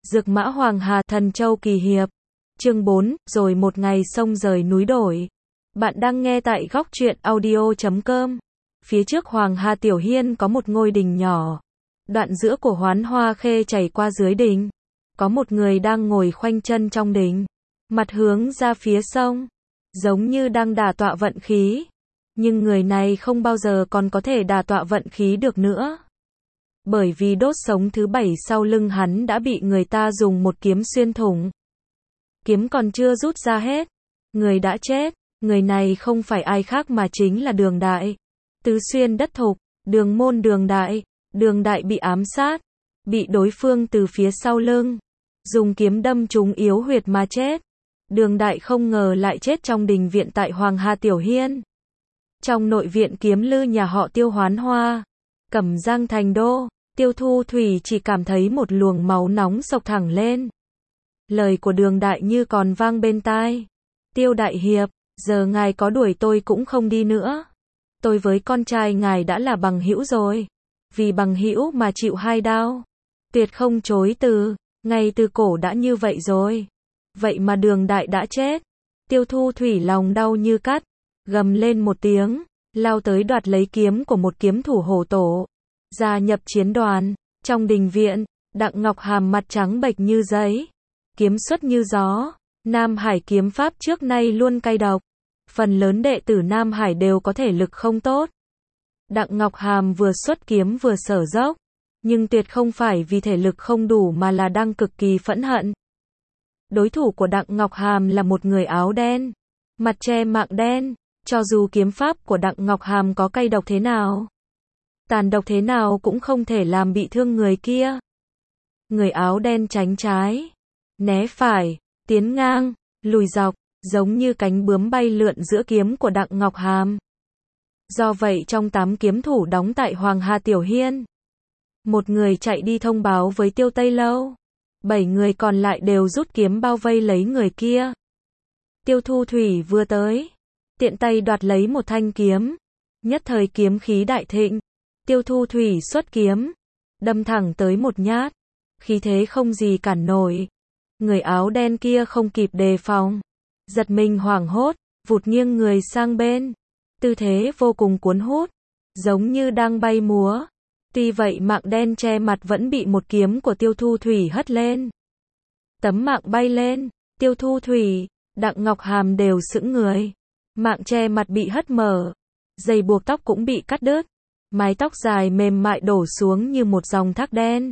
Dược Mã Hoàng Hà Thần Châu Kỳ Hiệp. Chương 4, rồi một ngày sông rời núi đổi. Bạn đang nghe tại góc truyện audio.com. Phía trước Hoàng Hà Tiểu Hiên có một ngôi đình nhỏ. Đoạn giữa của Hoán Hoa Khê chảy qua dưới đình. Có một người đang ngồi khoanh chân trong đình, mặt hướng ra phía sông, giống như đang đả tọa vận khí. Nhưng người này không bao giờ còn có thể đả tọa vận khí được nữa. Bởi vì đốt sống thứ 7 sau lưng hắn đã bị người ta dùng một kiếm xuyên thủng. Kiếm còn chưa rút ra hết, người đã chết. Người này không phải ai khác mà chính là Đường Đại. Tứ xuyên đất thục, Đường môn Đường Đại. Đường Đại bị ám sát, bị đối phương từ phía sau lưng dùng kiếm đâm trúng yếu huyệt mà chết. Đường Đại không ngờ lại chết trong đình viện tại Hoàng Hà Tiểu Hiên. Trong nội viện kiếm lư nhà họ Tiêu Hoán Hoa, Cẩm Giang thành đô, Tiêu Thu Thủy chỉ cảm thấy một luồng máu nóng xộc thẳng lên. Lời của Đường Đại như còn vang bên tai. Tiêu đại hiệp, giờ ngài có đuổi tôi cũng không đi nữa. Tôi với con trai ngài đã là bằng hữu rồi. Vì bằng hữu mà chịu 2 đao. Tuyệt không chối từ, ngay từ cổ đã như vậy rồi. Vậy mà Đường Đại đã chết. Tiêu Thu Thủy lòng đau như cắt, gầm lên một tiếng, lao tới đoạt lấy kiếm của một kiếm thủ hổ tổ, gia nhập chiến đoàn. Trong đình viện, Đặng Ngọc Hàm mặt trắng bệch như giấy, kiếm xuất như gió. Nam Hải kiếm pháp trước nay luôn cay độc, phần lớn đệ tử Nam Hải đều có thể lực không tốt. Đặng Ngọc Hàm vừa xuất kiếm vừa sở dốc, nhưng tuyệt không phải vì thể lực không đủ mà là đang cực kỳ phẫn hận. Đối thủ của Đặng Ngọc Hàm là một người áo đen, mặt che mạng đen. Cho dù kiếm pháp của Đặng Ngọc Hàm có cay độc thế nào, tàn độc thế nào cũng không thể làm bị thương người kia. Người áo đen tránh trái, né phải, tiến ngang, lùi dọc, giống như cánh bướm bay lượn giữa kiếm của Đặng Ngọc Hàm. Do vậy trong 8 kiếm thủ đóng tại Hoàng Hà Tiểu Hiên, một người chạy đi thông báo với Tiêu Tây Lâu, 7 người còn lại đều rút kiếm bao vây lấy người kia. Tiêu Thu Thủy vừa tới, tiện tay đoạt lấy một thanh kiếm, nhất thời kiếm khí đại thịnh. Tiêu Thu Thủy xuất kiếm, đâm thẳng tới một nhát, khí thế không gì cản nổi. Người áo đen kia không kịp đề phòng, giật mình hoảng hốt, vụt nghiêng người sang bên, tư thế vô cùng cuốn hút, giống như đang bay múa. Tuy vậy mạng đen che mặt vẫn bị một kiếm của Tiêu Thu Thủy hất lên. Tấm mạng bay lên, Tiêu Thu Thủy, Đặng Ngọc Hàm đều sững người. Mạng che mặt bị hất mở, dây buộc tóc cũng bị cắt đứt, mái tóc dài mềm mại đổ xuống như một dòng thác đen.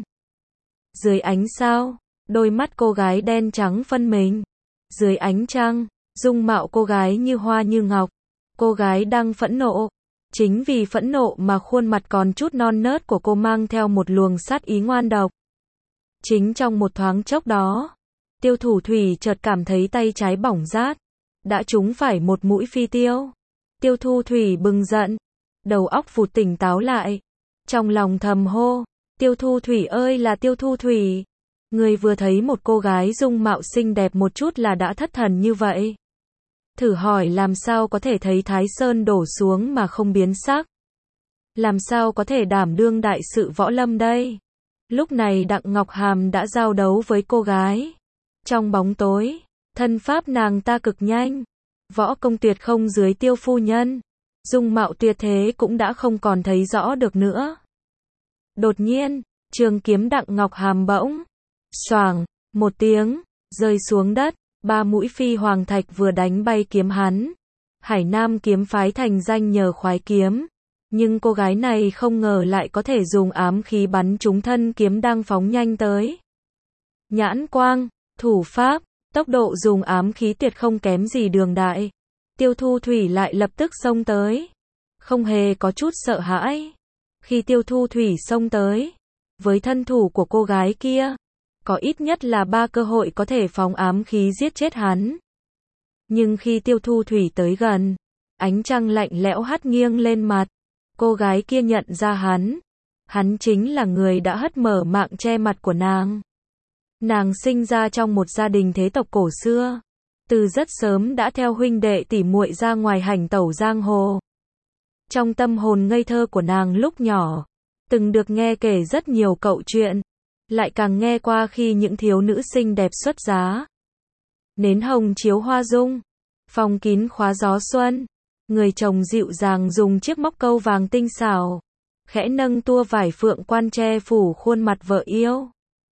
Dưới ánh sao, đôi mắt cô gái đen trắng phân mình. Dưới ánh trăng, dung mạo cô gái như hoa như ngọc. Cô gái đang phẫn nộ. Chính vì phẫn nộ mà khuôn mặt còn chút non nớt của cô mang theo một luồng sát ý ngoan độc. Chính trong một thoáng chốc đó, Tiêu Thủ Thủy chợt cảm thấy tay trái bỏng rát, đã trúng phải một mũi phi tiêu. Tiêu Thu Thủy bừng giận, đầu óc vụt tỉnh táo lại, trong lòng thầm hô, Tiêu Thu Thủy ơi là Tiêu Thu Thủy, người vừa thấy một cô gái dung mạo xinh đẹp một chút là đã thất thần như vậy. Thử hỏi làm sao có thể thấy Thái Sơn đổ xuống mà không biến sắc? Làm sao có thể đảm đương đại sự võ lâm đây? Lúc này Đặng Ngọc Hàm đã giao đấu với cô gái. Trong bóng tối, thân pháp nàng ta cực nhanh, võ công tuyệt không dưới Tiêu phu nhân, dung mạo tuyệt thế cũng đã không còn thấy rõ được nữa. Đột nhiên, trường kiếm Đặng Ngọc Hàm bỗng, xoàng, một tiếng, rơi xuống đất. 3 mũi phi hoàng thạch vừa đánh bay kiếm hắn. Hải Nam kiếm phái thành danh nhờ khoái kiếm, nhưng cô gái này không ngờ lại có thể dùng ám khí bắn trúng thân kiếm đang phóng nhanh tới. Nhãn quang, thủ pháp, tốc độ dùng ám khí tuyệt không kém gì Đường Đại. Tiêu Thu Thủy lại lập tức xông tới, không hề có chút sợ hãi. Khi Tiêu Thu Thủy xông tới, với thân thủ của cô gái kia, có ít nhất là 3 cơ hội có thể phóng ám khí giết chết hắn. Nhưng khi Tiêu Thu Thủy tới gần, ánh trăng lạnh lẽo hắt nghiêng lên mặt, cô gái kia nhận ra hắn chính là người đã hất mở mạng che mặt của nàng. Nàng sinh ra trong một gia đình thế tộc cổ xưa, từ rất sớm đã theo huynh đệ tỉ muội ra ngoài hành tẩu giang hồ. Trong tâm hồn ngây thơ của nàng lúc nhỏ, từng được nghe kể rất nhiều câu chuyện, lại càng nghe qua khi những thiếu nữ xinh đẹp xuất giá. Nến hồng chiếu hoa dung, phòng kín khóa gió xuân, người chồng dịu dàng dùng chiếc móc câu vàng tinh xảo, khẽ nâng tua vải phượng quan che phủ khuôn mặt vợ yêu.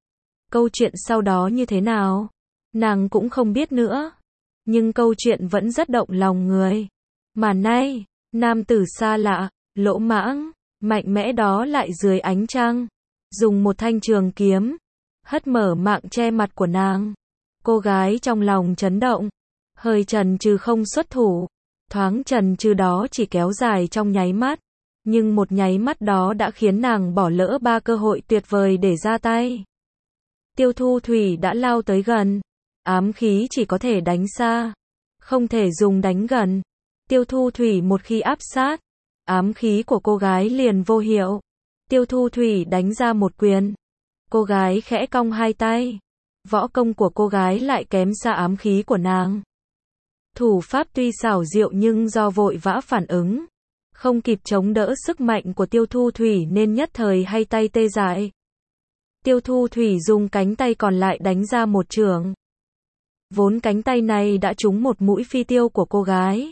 Câu chuyện sau đó như thế nào, nàng cũng không biết nữa, nhưng câu chuyện vẫn rất động lòng người. Mà nay, nam tử xa lạ, lỗ mãng, mạnh mẽ đó lại dưới ánh trăng, dùng một thanh trường kiếm, hất mở mạng che mặt của nàng. Cô gái trong lòng chấn động, hơi chần chừ không xuất thủ, thoáng chần chừ đó chỉ kéo dài trong nháy mắt, nhưng một nháy mắt đó đã khiến nàng bỏ lỡ 3 cơ hội tuyệt vời để ra tay. Tiêu Thu Thủy đã lao tới gần, ám khí chỉ có thể đánh xa, không thể dùng đánh gần. Tiêu Thu Thủy một khi áp sát, ám khí của cô gái liền vô hiệu. Tiêu Thu Thủy đánh ra một quyền, cô gái khẽ cong hai tay, võ công của cô gái lại kém xa ám khí của nàng. Thủ pháp tuy xảo diệu nhưng do vội vã phản ứng, không kịp chống đỡ sức mạnh của Tiêu Thu Thủy nên nhất thời hai tay tê dại. Tiêu Thu Thủy dùng cánh tay còn lại đánh ra một chưởng. Vốn cánh tay này đã trúng một mũi phi tiêu của cô gái.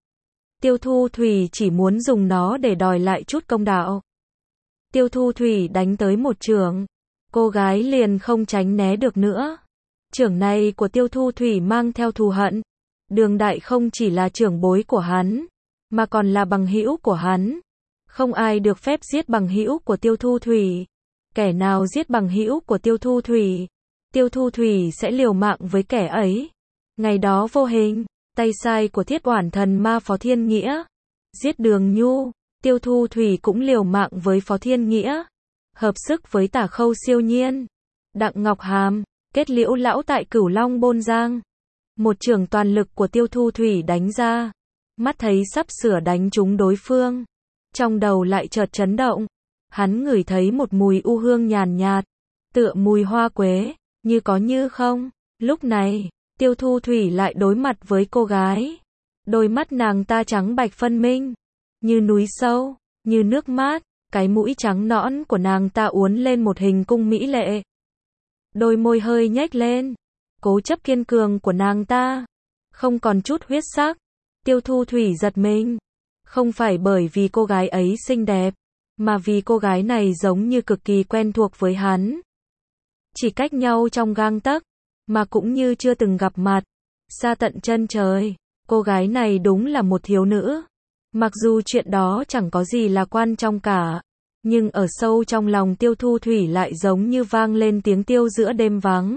Tiêu Thu Thủy chỉ muốn dùng nó để đòi lại chút công đạo. Tiêu Thu Thủy đánh tới một chưởng, cô gái liền không tránh né được nữa. Chưởng này của Tiêu Thu Thủy mang theo thù hận. Đường Đại không chỉ là trưởng bối của hắn, mà còn là bằng hữu của hắn. Không ai được phép giết bằng hữu của Tiêu Thu Thủy. Kẻ nào giết bằng hữu của Tiêu Thu Thủy, Tiêu Thu Thủy sẽ liều mạng với kẻ ấy. Ngày đó vô hình, tay sai của Thiết Oản Thần Ma Phó Thiên Nghĩa giết Đường Nhu, Tiêu Thu Thủy cũng liều mạng với Phó Thiên Nghĩa, hợp sức với Tả Khâu Siêu Nhiên, Đặng Ngọc Hàm, kết liễu lão tại Cửu Long Bôn Giang. Một chưởng toàn lực của Tiêu Thu Thủy đánh ra, mắt thấy sắp sửa đánh trúng đối phương, trong đầu lại chợt chấn động. Hắn ngửi thấy một mùi u hương nhàn nhạt, tựa mùi hoa quế, như có như không. Lúc này, Tiêu Thu Thủy lại đối mặt với cô gái. Đôi mắt nàng ta trắng bạch phân minh, như núi sâu, như nước mát, cái mũi trắng nõn của nàng ta uốn lên một hình cung mỹ lệ. Đôi môi hơi nhếch lên, cố chấp kiên cường của nàng ta, không còn chút huyết sắc. Tiêu Thu Thủy giật mình, không phải bởi vì cô gái ấy xinh đẹp, mà vì cô gái này giống như cực kỳ quen thuộc với hắn. Chỉ cách nhau trong gang tấc, mà cũng như chưa từng gặp mặt. Xa tận chân trời, cô gái này đúng là một thiếu nữ. Mặc dù chuyện đó chẳng có gì là quan trọng cả, nhưng ở sâu trong lòng Tiêu Thu Thủy lại giống như vang lên tiếng tiêu giữa đêm vắng.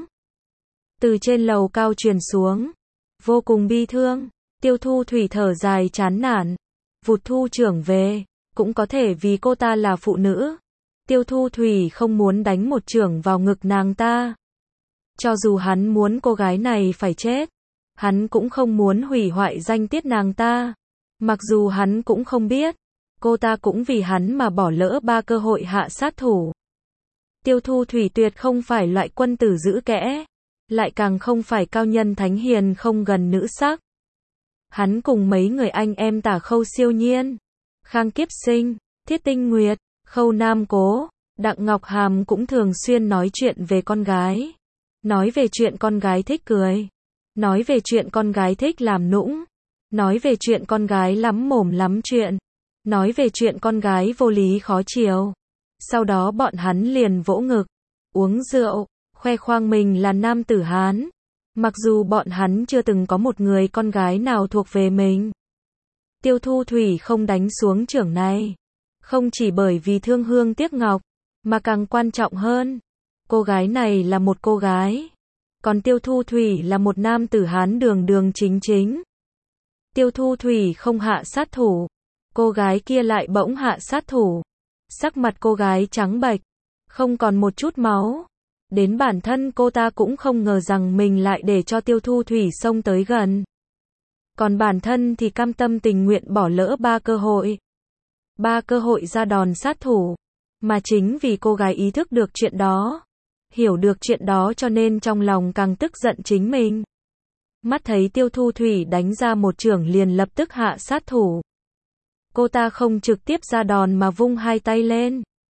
Từ trên lầu cao truyền xuống, vô cùng bi thương, Tiêu Thu Thủy thở dài chán nản, vụt thu trưởng về. Cũng có thể vì cô ta là phụ nữ, Tiêu Thu Thủy không muốn đánh một chưởng vào ngực nàng ta. Cho dù hắn muốn cô gái này phải chết, hắn cũng không muốn hủy hoại danh tiết nàng ta. Mặc dù hắn cũng không biết, cô ta cũng vì hắn mà bỏ lỡ 3 cơ hội hạ sát thủ. Tiêu Thu Thủy tuyệt không phải loại quân tử giữ kẽ, lại càng không phải cao nhân thánh hiền không gần nữ sắc. Hắn cùng mấy người anh em Tả Khâu Siêu Nhiên, Khang Kiếp Sinh, Thiết Tinh Nguyệt, Khâu Nam Cố, Đặng Ngọc Hàm cũng thường xuyên nói chuyện về con gái. Nói về chuyện con gái thích cười, nói về chuyện con gái thích làm nũng, nói về chuyện con gái lắm mồm lắm chuyện, nói về chuyện con gái vô lý khó chiều. Sau đó bọn hắn liền vỗ ngực, uống rượu, khoe khoang mình là nam tử Hán. Mặc dù bọn hắn chưa từng có một người con gái nào thuộc về mình. Tiêu Thu Thủy không đánh xuống chưởng này, không chỉ bởi vì thương hương tiếc ngọc, mà càng quan trọng hơn, cô gái này là một cô gái, còn Tiêu Thu Thủy là một nam tử Hán đường đường chính chính. Tiêu Thu Thủy không hạ sát thủ, cô gái kia lại bỗng hạ sát thủ. Sắc mặt cô gái trắng bệch, không còn một chút máu. Đến bản thân cô ta cũng không ngờ rằng mình lại để cho Tiêu Thu Thủy xông tới gần. Còn bản thân thì cam tâm tình nguyện bỏ lỡ 3 cơ hội. 3 cơ hội ra đòn sát thủ. Mà chính vì cô gái ý thức được chuyện đó, hiểu được chuyện đó cho nên trong lòng càng tức giận chính mình. Mắt thấy Tiêu Thu Thủy đánh ra một chưởng liền lập tức hạ sát thủ. Cô ta không trực tiếp ra đòn mà vung hai tay lên.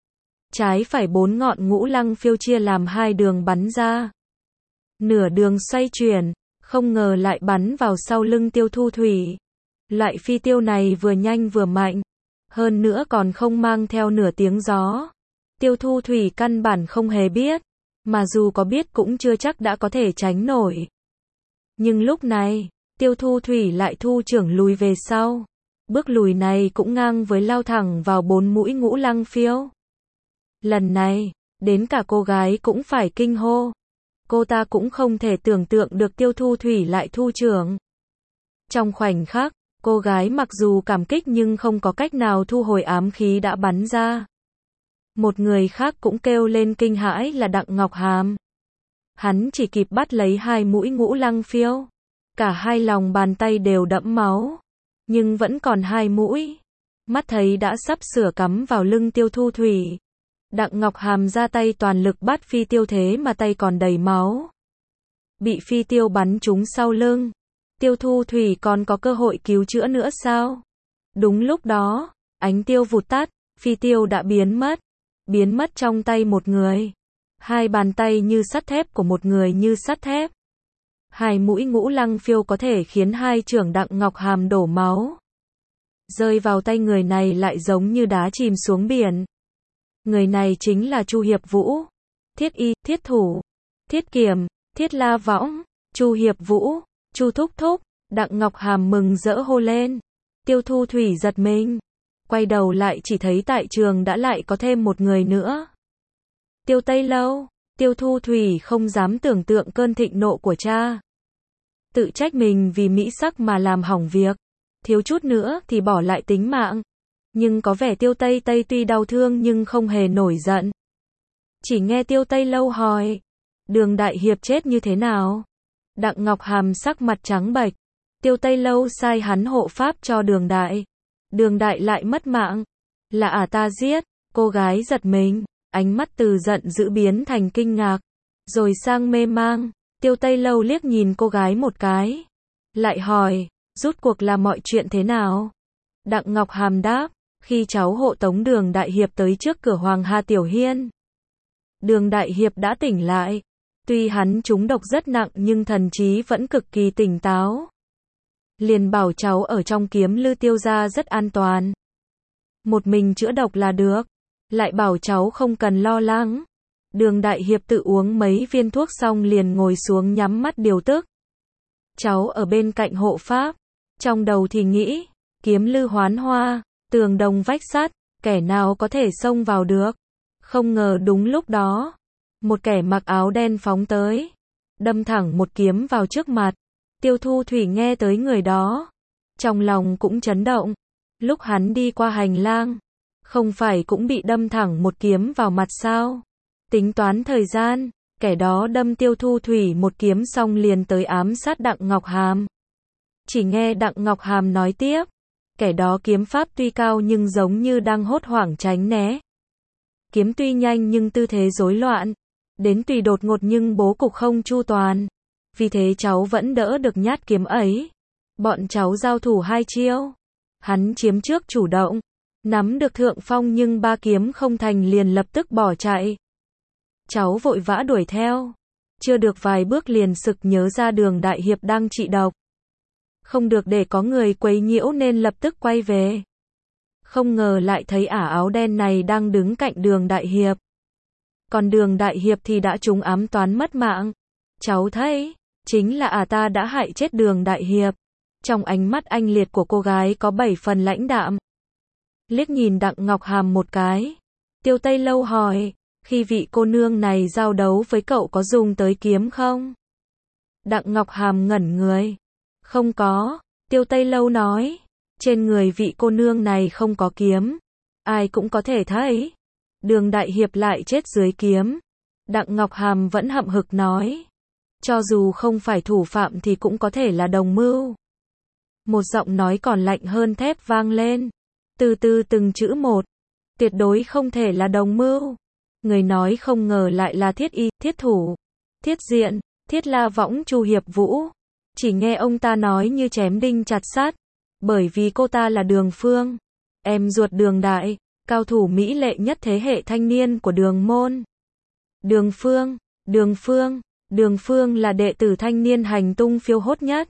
trái phải 4 ngọn ngũ lăng phiêu chia làm 2 đường bắn ra. Nửa đường xoay chuyển, không ngờ lại bắn vào sau lưng Tiêu Thu Thủy. Loại phi tiêu này vừa nhanh vừa mạnh, hơn nữa còn không mang theo nửa tiếng gió. Tiêu Thu Thủy căn bản không hề biết, mà dù có biết cũng chưa chắc đã có thể tránh nổi. Nhưng lúc này, Tiêu Thu Thủy lại thu trưởng lùi về sau. Bước lùi này cũng ngang với lao thẳng vào 4 mũi ngũ lăng phiêu. Lần này, đến cả cô gái cũng phải kinh hô. Cô ta cũng không thể tưởng tượng được Tiêu Thu Thủy lại thu trưởng. Trong khoảnh khắc, cô gái mặc dù cảm kích nhưng không có cách nào thu hồi ám khí đã bắn ra. Một người khác cũng kêu lên kinh hãi là Đặng Ngọc Hàm. Hắn chỉ kịp bắt lấy 2 mũi ngũ lăng phiêu. Cả 2 lòng bàn tay đều đẫm máu. Nhưng vẫn còn 2 mũi. Mắt thấy đã sắp sửa cắm vào lưng Tiêu Thu Thủy. Đặng Ngọc Hàm ra tay toàn lực bắt phi tiêu thế mà tay còn đầy máu. Bị phi tiêu bắn trúng sau lưng. Tiêu Thu Thủy còn có cơ hội cứu chữa nữa sao? Đúng lúc đó, ánh tiêu vụt tắt, phi tiêu đã biến mất trong tay một người. 2 bàn tay như sắt thép của một người như sắt thép. 2 mũi ngũ lăng phiêu có thể khiến 2 chưởng Đặng Ngọc Hàm đổ máu. Rơi vào tay người này lại giống như đá chìm xuống biển. Người này chính là Chu Hiệp Vũ. Thiết Y, Thiết Thủ, Thiết Kiểm, Thiết La Võng, Chu Hiệp Vũ, Chu Thúc Thúc. Đặng Ngọc Hàm mừng rỡ hô lên. Tiêu Thu Thủy giật mình. Quay đầu lại chỉ thấy tại trường đã lại có thêm một người nữa. Tiêu Tây Lâu. Tiêu Thu Thủy không dám tưởng tượng cơn thịnh nộ của cha. Tự trách mình vì mỹ sắc mà làm hỏng việc. Thiếu chút nữa thì bỏ lại tính mạng. Nhưng có vẻ Tiêu Tây Tây tuy đau thương nhưng không hề nổi giận. Chỉ nghe Tiêu Tây Lâu hỏi. Đường Đại Hiệp chết như thế nào? Đặng Ngọc Hàm sắc mặt trắng bệch. Tiêu Tây Lâu sai hắn hộ pháp cho Đường Đại. Đường Đại lại mất mạng. Là ta giết. Cô gái giật mình. Ánh mắt từ giận dữ biến thành kinh ngạc. Rồi sang mê mang. Tiêu Tây Lâu liếc nhìn cô gái một cái. Lại hỏi. Rút cuộc là mọi chuyện thế nào? Đặng Ngọc Hàm đáp. Khi cháu hộ tống Đường Đại Hiệp tới trước cửa Hoàng Hà Tiểu Hiên. Đường Đại Hiệp đã tỉnh lại. Tuy hắn trúng độc rất nặng nhưng thần trí vẫn cực kỳ tỉnh táo. Liền bảo cháu ở trong Kiếm Lư Tiêu gia rất an toàn. Một mình chữa độc là được. Lại bảo cháu không cần lo lắng. Đường Đại Hiệp tự uống mấy viên thuốc xong liền ngồi xuống nhắm mắt điều tức. Cháu ở bên cạnh hộ pháp. Trong đầu thì nghĩ, Kiếm Lư Hoán Hoa, tường đồng vách sắt, kẻ nào có thể xông vào được. Không ngờ đúng lúc đó, một kẻ mặc áo đen phóng tới, đâm thẳng một kiếm vào trước mặt. Tiêu Thu Thủy nghe tới người đó, trong lòng cũng chấn động. Lúc hắn đi qua hành lang, không phải cũng bị đâm thẳng một kiếm vào mặt sao? Tính toán thời gian, kẻ đó đâm Tiêu Thu Thủy một kiếm xong liền tới ám sát Đặng Ngọc Hàm. Chỉ nghe Đặng Ngọc Hàm nói tiếp, kẻ đó kiếm pháp tuy cao nhưng giống như đang hốt hoảng tránh né. Kiếm tuy nhanh nhưng tư thế rối loạn, đến tùy đột ngột nhưng bố cục không chu toàn. Vì thế cháu vẫn đỡ được nhát kiếm ấy. Bọn cháu giao thủ 2 chiêu. Hắn chiếm trước chủ động, nắm được thượng phong nhưng 3 kiếm không thành liền lập tức bỏ chạy. Cháu vội vã đuổi theo. Chưa được vài bước liền sực nhớ ra Đường Đại Hiệp đang trị độc. Không được để có người quấy nhiễu nên lập tức quay về. Không ngờ lại thấy ả áo đen này đang đứng cạnh Đường Đại Hiệp. Còn Đường Đại Hiệp thì đã trúng ám toán mất mạng. Cháu thấy, chính là ta đã hại chết Đường Đại Hiệp. Trong ánh mắt anh liệt của cô gái có 7 phần lãnh đạm. Liếc nhìn Đặng Ngọc Hàm một cái. Tiêu Tây Lâu hỏi, khi vị cô nương này giao đấu với cậu có dùng tới kiếm không? Đặng Ngọc Hàm ngẩn người. Không có, Tiêu Tây Lâu nói. Trên người vị cô nương này không có kiếm. Ai cũng có thể thấy. Đường Đại Hiệp lại chết dưới kiếm. Đặng Ngọc Hàm vẫn hậm hực nói. Cho dù không phải thủ phạm thì cũng có thể là đồng mưu. Một giọng nói còn lạnh hơn thép vang lên. Từ từ từng chữ một. Tuyệt đối không thể là đồng mưu. Người nói không ngờ lại là Thiết Y, Thiết Thủ, Thiết Diện, Thiết La Võng Chu Hiệp Vũ. Chỉ nghe ông ta nói như chém đinh chặt sắt. Bởi vì cô ta là Đường Phương, em ruột Đường Đại. cao thủ mỹ lệ nhất thế hệ thanh niên của Đường môn. Đường Phương, Đường Phương, Đường Phương là đệ tử thanh niên hành tung phiêu hốt nhất,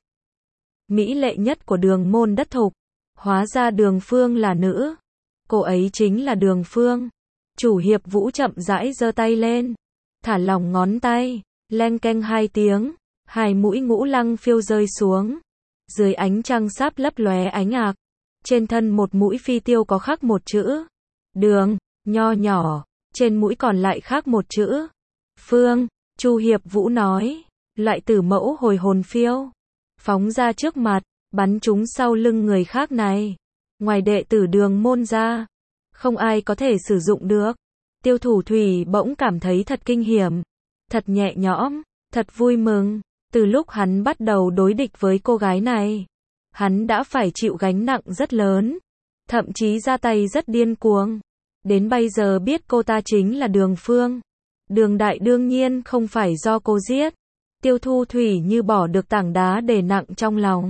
mỹ lệ nhất của Đường môn đất thục. Hóa ra Đường Phương là nữ. Cô ấy chính là Đường Phương. Chủ Hiệp Vũ chậm rãi giơ tay lên, thả lỏng ngón tay, leng keng 2 tiếng, 2 mũi ngũ lăng phiêu rơi xuống. Dưới ánh trăng sáp lấp lóe ánh ạc, trên thân một mũi phi tiêu có khắc một chữ Đường, nho nhỏ, trên mũi còn lại khắc một chữ Phương. Chu Hiệp Vũ nói, loại tử mẫu hồi hồn phiêu, phóng ra trước mặt, bắn trúng sau lưng người khác này. Ngoài đệ tử Đường môn ra, không ai có thể sử dụng được. Tiêu Thủ Thủy bỗng cảm thấy thật kinh hiểm, thật nhẹ nhõm, thật vui mừng. Từ lúc hắn bắt đầu đối địch với cô gái này, hắn đã phải chịu gánh nặng rất lớn, thậm chí ra tay rất điên cuồng. Đến bây giờ biết cô ta chính là Đường Phương. Đường Đại đương nhiên không phải do cô giết. Tiêu Thu Thủy như bỏ được tảng đá đè nặng trong lòng.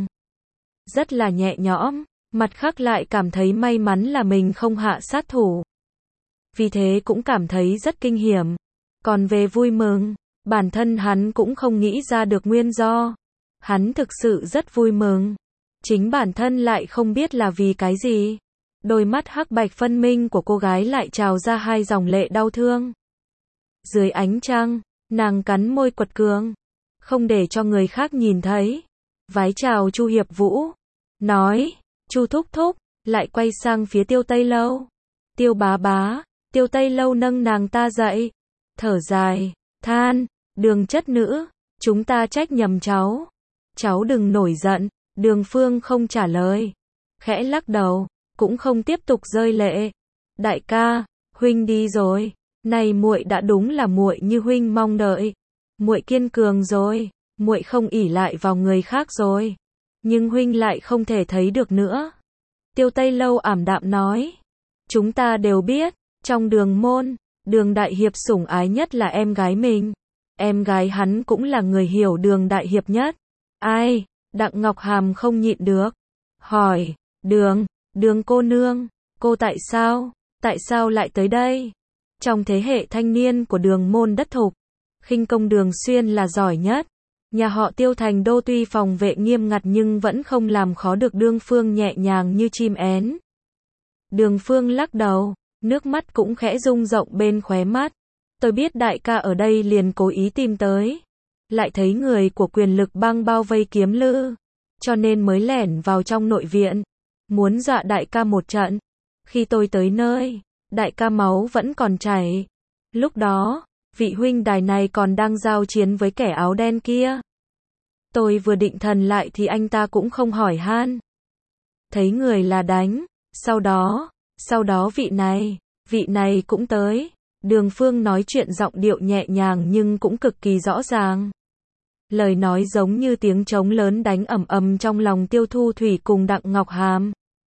Rất là nhẹ nhõm, mặt khác lại cảm thấy may mắn là mình không hạ sát thủ. Vì thế cũng cảm thấy rất kinh hiểm. Còn về vui mừng, bản thân hắn cũng không nghĩ ra được nguyên do. Hắn thực sự rất vui mừng. Chính bản thân lại không biết là vì cái gì. Đôi mắt hắc bạch phân minh của cô gái lại trào ra 2 dòng lệ đau thương. Dưới ánh trăng, nàng cắn môi quật cường, không để cho người khác nhìn thấy. Vái chào Chu Hiệp Vũ, nói, Chu thúc thúc, lại quay sang phía Tiêu Tây Lâu. Tiêu bá bá, Tiêu Tây Lâu nâng nàng ta dậy, thở dài, than, Đường chất nữ, chúng ta trách nhầm cháu. Cháu đừng nổi giận. Đường Phương không trả lời, khẽ lắc đầu, cũng không tiếp tục rơi lệ. Đại ca, huynh đi rồi, này muội đã đúng là muội như huynh mong đợi. Muội kiên cường rồi, muội không ỷ lại vào người khác rồi, nhưng huynh lại không thể thấy được nữa. Tiêu Tây Lâu ảm đạm nói, chúng ta đều biết, trong Đường môn, Đường Đại Hiệp sủng ái nhất là em gái mình. Em gái hắn cũng là người hiểu Đường Đại Hiệp nhất. Ai? Đặng Ngọc Hàm không nhịn được, hỏi, Đường cô nương, cô tại sao lại tới đây? Trong thế hệ thanh niên của Đường môn đất thục, khinh công Đường Xuyên là giỏi nhất. Nhà họ Tiêu thành đô tuy phòng vệ nghiêm ngặt nhưng vẫn không làm khó được Đường Phương nhẹ nhàng như chim én. Đường Phương lắc đầu, nước mắt cũng khẽ rung rộng bên khóe mắt. Tôi biết đại ca ở đây liền cố ý tìm tới. Lại thấy người của Quyền Lực Bang bao vây Kiếm Lữ, cho nên mới lẻn vào trong nội viện, muốn dọa đại ca một trận. Khi tôi tới nơi, đại ca máu vẫn còn chảy. Lúc đó, vị huynh đài này còn đang giao chiến với kẻ áo đen kia. Tôi vừa định thần lại thì anh ta cũng không hỏi han. Thấy người là đánh, sau đó vị này cũng tới. Đường Phương nói chuyện giọng điệu nhẹ nhàng nhưng cũng cực kỳ rõ ràng. Lời nói giống như tiếng trống lớn đánh ầm ầm trong lòng Tiêu Thu Thủy cùng Đặng Ngọc Hàm.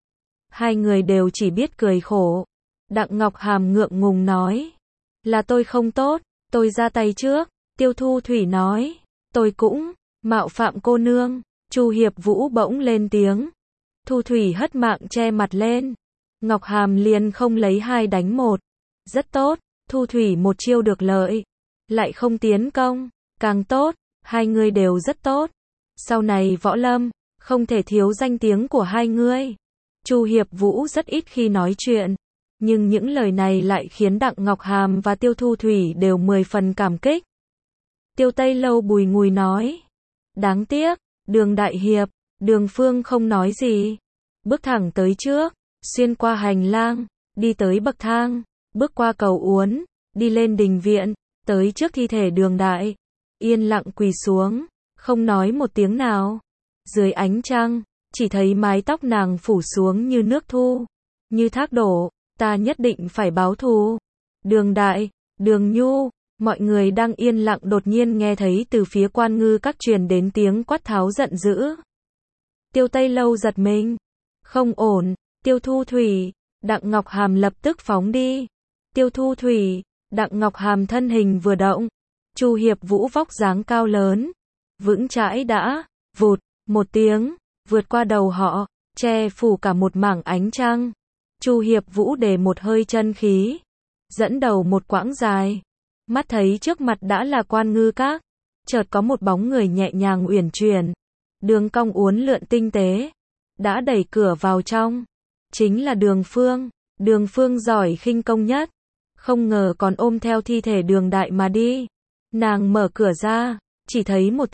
2 người đều chỉ biết cười khổ. Đặng Ngọc Hàm ngượng ngùng nói, là tôi không tốt, tôi ra tay trước. Tiêu Thu Thủy nói, tôi cũng mạo phạm cô nương. Chu Hiệp Vũ bỗng lên tiếng. Thu Thủy hất mạng che mặt lên. Ngọc Hàm liền không lấy 2 đánh 1. Rất tốt, Thu Thủy một chiêu được lợi, lại không tiến công, càng tốt. 2 người đều rất tốt. Sau này võ lâm, không thể thiếu danh tiếng của 2 người. Chu Hiệp Vũ rất ít khi nói chuyện, nhưng những lời này lại khiến Đặng Ngọc Hàm và Tiêu Thu Thủy đều 10 phần cảm kích. Tiêu Tây Lâu bùi ngùi nói, đáng tiếc, Đường Đại Hiệp. Đường Phương không nói gì, bước thẳng tới trước, xuyên qua hành lang, đi tới bậc thang, bước qua cầu uốn, đi lên đình viện, tới trước thi thể Đường Đại. Yên lặng quỳ xuống, không nói một tiếng nào. Dưới ánh trăng, chỉ thấy mái tóc nàng phủ xuống như nước thu, như thác đổ. Ta nhất định phải báo thù. Đường Đại, Đường Nhu, mọi người đang yên lặng đột nhiên nghe thấy từ phía Quan Ngư Các truyền đến tiếng quát tháo giận dữ. Tiêu Tây Lâu giật mình. Không ổn. Tiêu Thu Thủy, Đặng Ngọc Hàm lập tức phóng đi. Tiêu Thu Thủy, Đặng Ngọc Hàm thân hình vừa động. Chu Hiệp Vũ vóc dáng cao lớn, vững chãi đã, vụt, một tiếng, vượt qua đầu họ, che phủ cả một mảng ánh trăng. Chu Hiệp Vũ để một hơi chân khí, dẫn đầu một quãng dài, mắt thấy trước mặt đã là Quan Ngư Các, chợt có một bóng người nhẹ nhàng uyển chuyển, đường cong uốn lượn tinh tế, đã đẩy cửa vào trong, chính là Đường Phương. Đường Phương giỏi khinh công nhất, không ngờ còn ôm theo thi thể Đường Đại mà đi. Nàng mở cửa ra, chỉ thấy một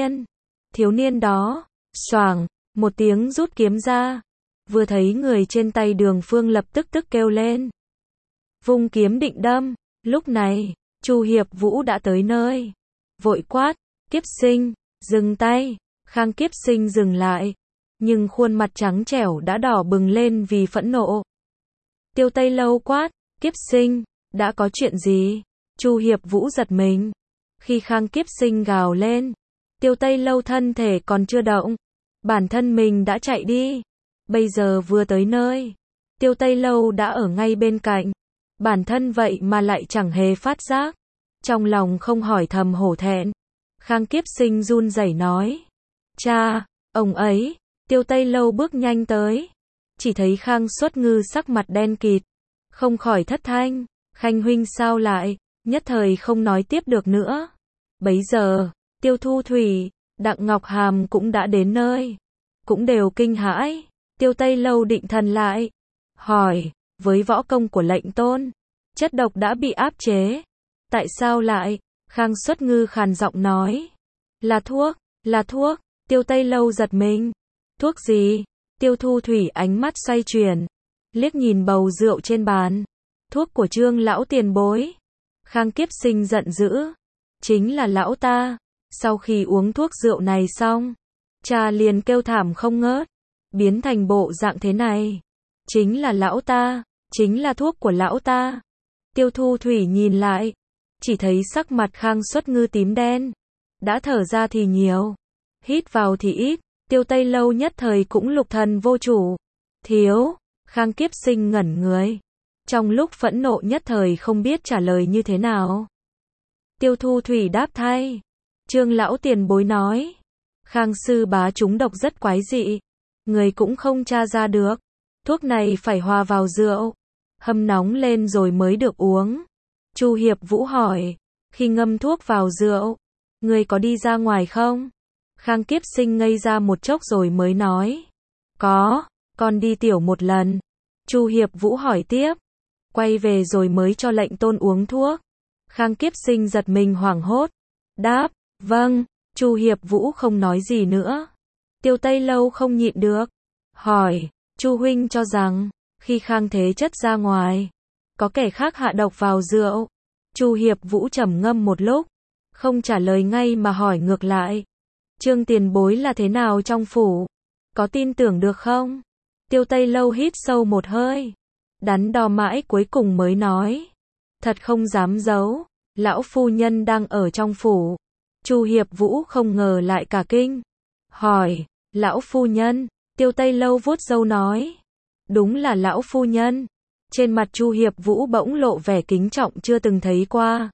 thiếu niên đó, xoàng, một tiếng rút kiếm ra, vừa thấy người trên tay Đường Phương lập tức kêu lên, vung kiếm định đâm. Lúc này, Chu Hiệp Vũ đã tới nơi, vội quát, Kiếp Sinh, dừng tay. Khang Kiếp Sinh dừng lại, nhưng khuôn mặt trắng trẻo đã đỏ bừng lên vì phẫn nộ. Tiêu Tây Lâu quát, Kiếp Sinh, đã có chuyện gì? Chu Hiệp Vũ giật mình. Khi Khang Kiếp Sinh gào lên, Tiêu Tây Lâu thân thể còn chưa động, bản thân mình đã chạy đi. Bây giờ vừa tới nơi, Tiêu Tây Lâu đã ở ngay bên cạnh, bản thân vậy mà lại chẳng hề phát giác. Trong lòng không hỏi thầm hổ thẹn, Khang Kiếp Sinh run rẩy nói, cha, ông ấy. Tiêu Tây Lâu bước nhanh tới, chỉ thấy Khang Xuất Ngư sắc mặt đen kịt, không khỏi thất thanh, Khanh huynh sao lại, nhất thời không nói tiếp được nữa. Bấy giờ, Tiêu Thu Thủy, Đặng Ngọc Hàm cũng đã đến nơi, cũng đều kinh hãi. Tiêu Tây Lâu định thần lại, hỏi, với võ công của lệnh tôn, chất độc đã bị áp chế, tại sao lại? Khang Xuất Ngư khàn giọng nói, là thuốc. Tiêu Tây Lâu giật mình, thuốc gì? Tiêu Thu Thủy ánh mắt xoay chuyển, liếc nhìn bầu rượu trên bàn, thuốc của Trương lão tiền bối. Khang Kiếp Sinh giận dữ, chính là lão ta. Sau khi uống thuốc rượu này xong, cha liền kêu thảm không ngớt, biến thành bộ dạng thế này. Chính là lão ta, chính là thuốc của lão ta. Tiêu Thu Thủy nhìn lại, chỉ thấy sắc mặt Khang Xuất Ngư tím đen, đã thở ra thì nhiều, hít vào thì ít. Tiêu Tây Lâu nhất thời cũng lục thần vô chủ. Thiếu, Khang Kiếp Sinh ngẩn người, trong lúc phẫn nộ nhất thời không biết trả lời như thế nào. Tiêu Thu Thủy đáp thay, Trương lão tiền bối nói, Khang sư bá trúng độc rất quái dị, người cũng không tra ra được, thuốc này phải hòa vào rượu, hâm nóng lên rồi mới được uống. Chu Hiệp Vũ hỏi, khi ngâm thuốc vào rượu, người có đi ra ngoài không? Khang Kiếp Sinh ngây ra một chốc rồi mới nói, có, con đi tiểu một lần. Chu Hiệp Vũ hỏi tiếp, quay về rồi mới cho lệnh tôn uống thuốc. Khang Kiếp Sinh giật mình hoảng hốt, đáp, vâng. Chu Hiệp Vũ không nói gì nữa. Tiêu Tây Lâu không nhịn được, hỏi, Chu huynh cho rằng, khi Khang Thế Chất ra ngoài, có kẻ khác hạ độc vào rượu. Chu Hiệp Vũ trầm ngâm một lúc, không trả lời ngay mà hỏi ngược lại, Trương tiền bối là thế nào trong phủ? Có tin tưởng được không? Tiêu Tây Lâu hít sâu một hơi, đắn đo mãi cuối cùng mới nói, thật không dám giấu, lão phu nhân đang ở trong phủ. Chu Hiệp Vũ không ngờ lại cả kinh, hỏi, lão phu nhân? Tiêu Tây Lâu vuốt râu nói, đúng là lão phu nhân. Trên mặt Chu Hiệp Vũ bỗng lộ vẻ kính trọng chưa từng thấy qua,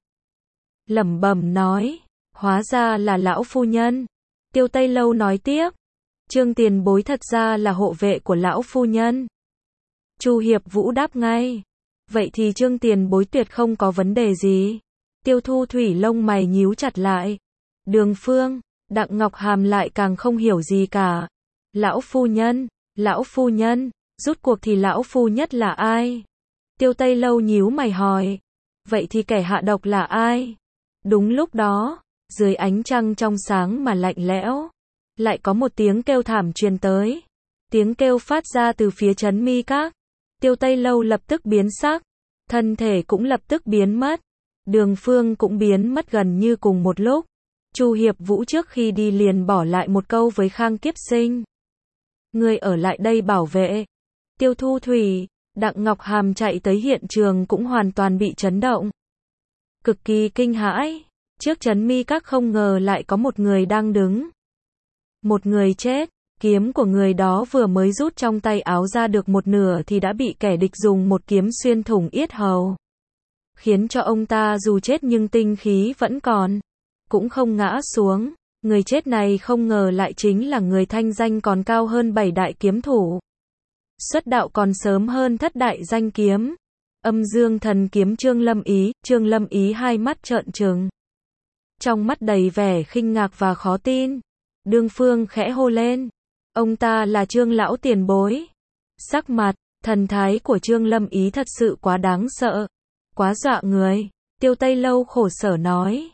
lẩm bẩm nói, hóa ra là lão phu nhân. Tiêu Tây Lâu nói tiếp, Trương tiền bối thật ra là hộ vệ của lão phu nhân. Chu Hiệp Vũ đáp ngay, vậy thì Trương tiền bối tuyệt không có vấn đề gì. Tiêu Thu Thủy lông mày nhíu chặt lại, Đường Phương, Đặng Ngọc Hàm lại càng không hiểu gì cả. Lão phu nhân, rút cuộc thì lão phu nhất là ai? Tiêu Tây Lâu nhíu mày hỏi, vậy thì kẻ hạ độc là ai? Đúng lúc đó, dưới ánh trăng trong sáng mà lạnh lẽo, lại có một tiếng kêu thảm truyền tới. Tiếng kêu phát ra từ phía Trấn Mi Các. Tiêu Tây Lâu lập tức biến sắc, thân thể cũng lập tức biến mất. Đường Phương cũng biến mất gần như cùng một lúc. Chu Hiệp Vũ trước khi đi liền bỏ lại một câu với Khang Kiếp Sinh, người ở lại đây bảo vệ. Tiêu Thu Thủy, Đặng Ngọc Hàm chạy tới hiện trường cũng hoàn toàn bị chấn động, cực kỳ kinh hãi. Trước Trấn Mi Các không ngờ lại có một người đang đứng. Một người chết, kiếm của người đó vừa mới rút trong tay áo ra được một nửa thì đã bị kẻ địch dùng một kiếm xuyên thủng yết hầu, khiến cho ông ta dù chết nhưng tinh khí vẫn còn, cũng không ngã xuống. Người chết này không ngờ lại chính là người thanh danh còn cao hơn 7 đại kiếm thủ. Xuất đạo còn sớm hơn thất đại danh kiếm. Âm dương thần kiếm Trương Lâm Ý hai mắt trợn trừng. Trong mắt đầy vẻ khinh ngạc và khó tin. Đương Phương khẽ hô lên. Ông ta là Trương lão tiền bối. Sắc mặt, thần thái của Trương Lâm Ý thật sự quá đáng sợ. Quá dọa người. Tiêu Tây Lâu khổ sở nói.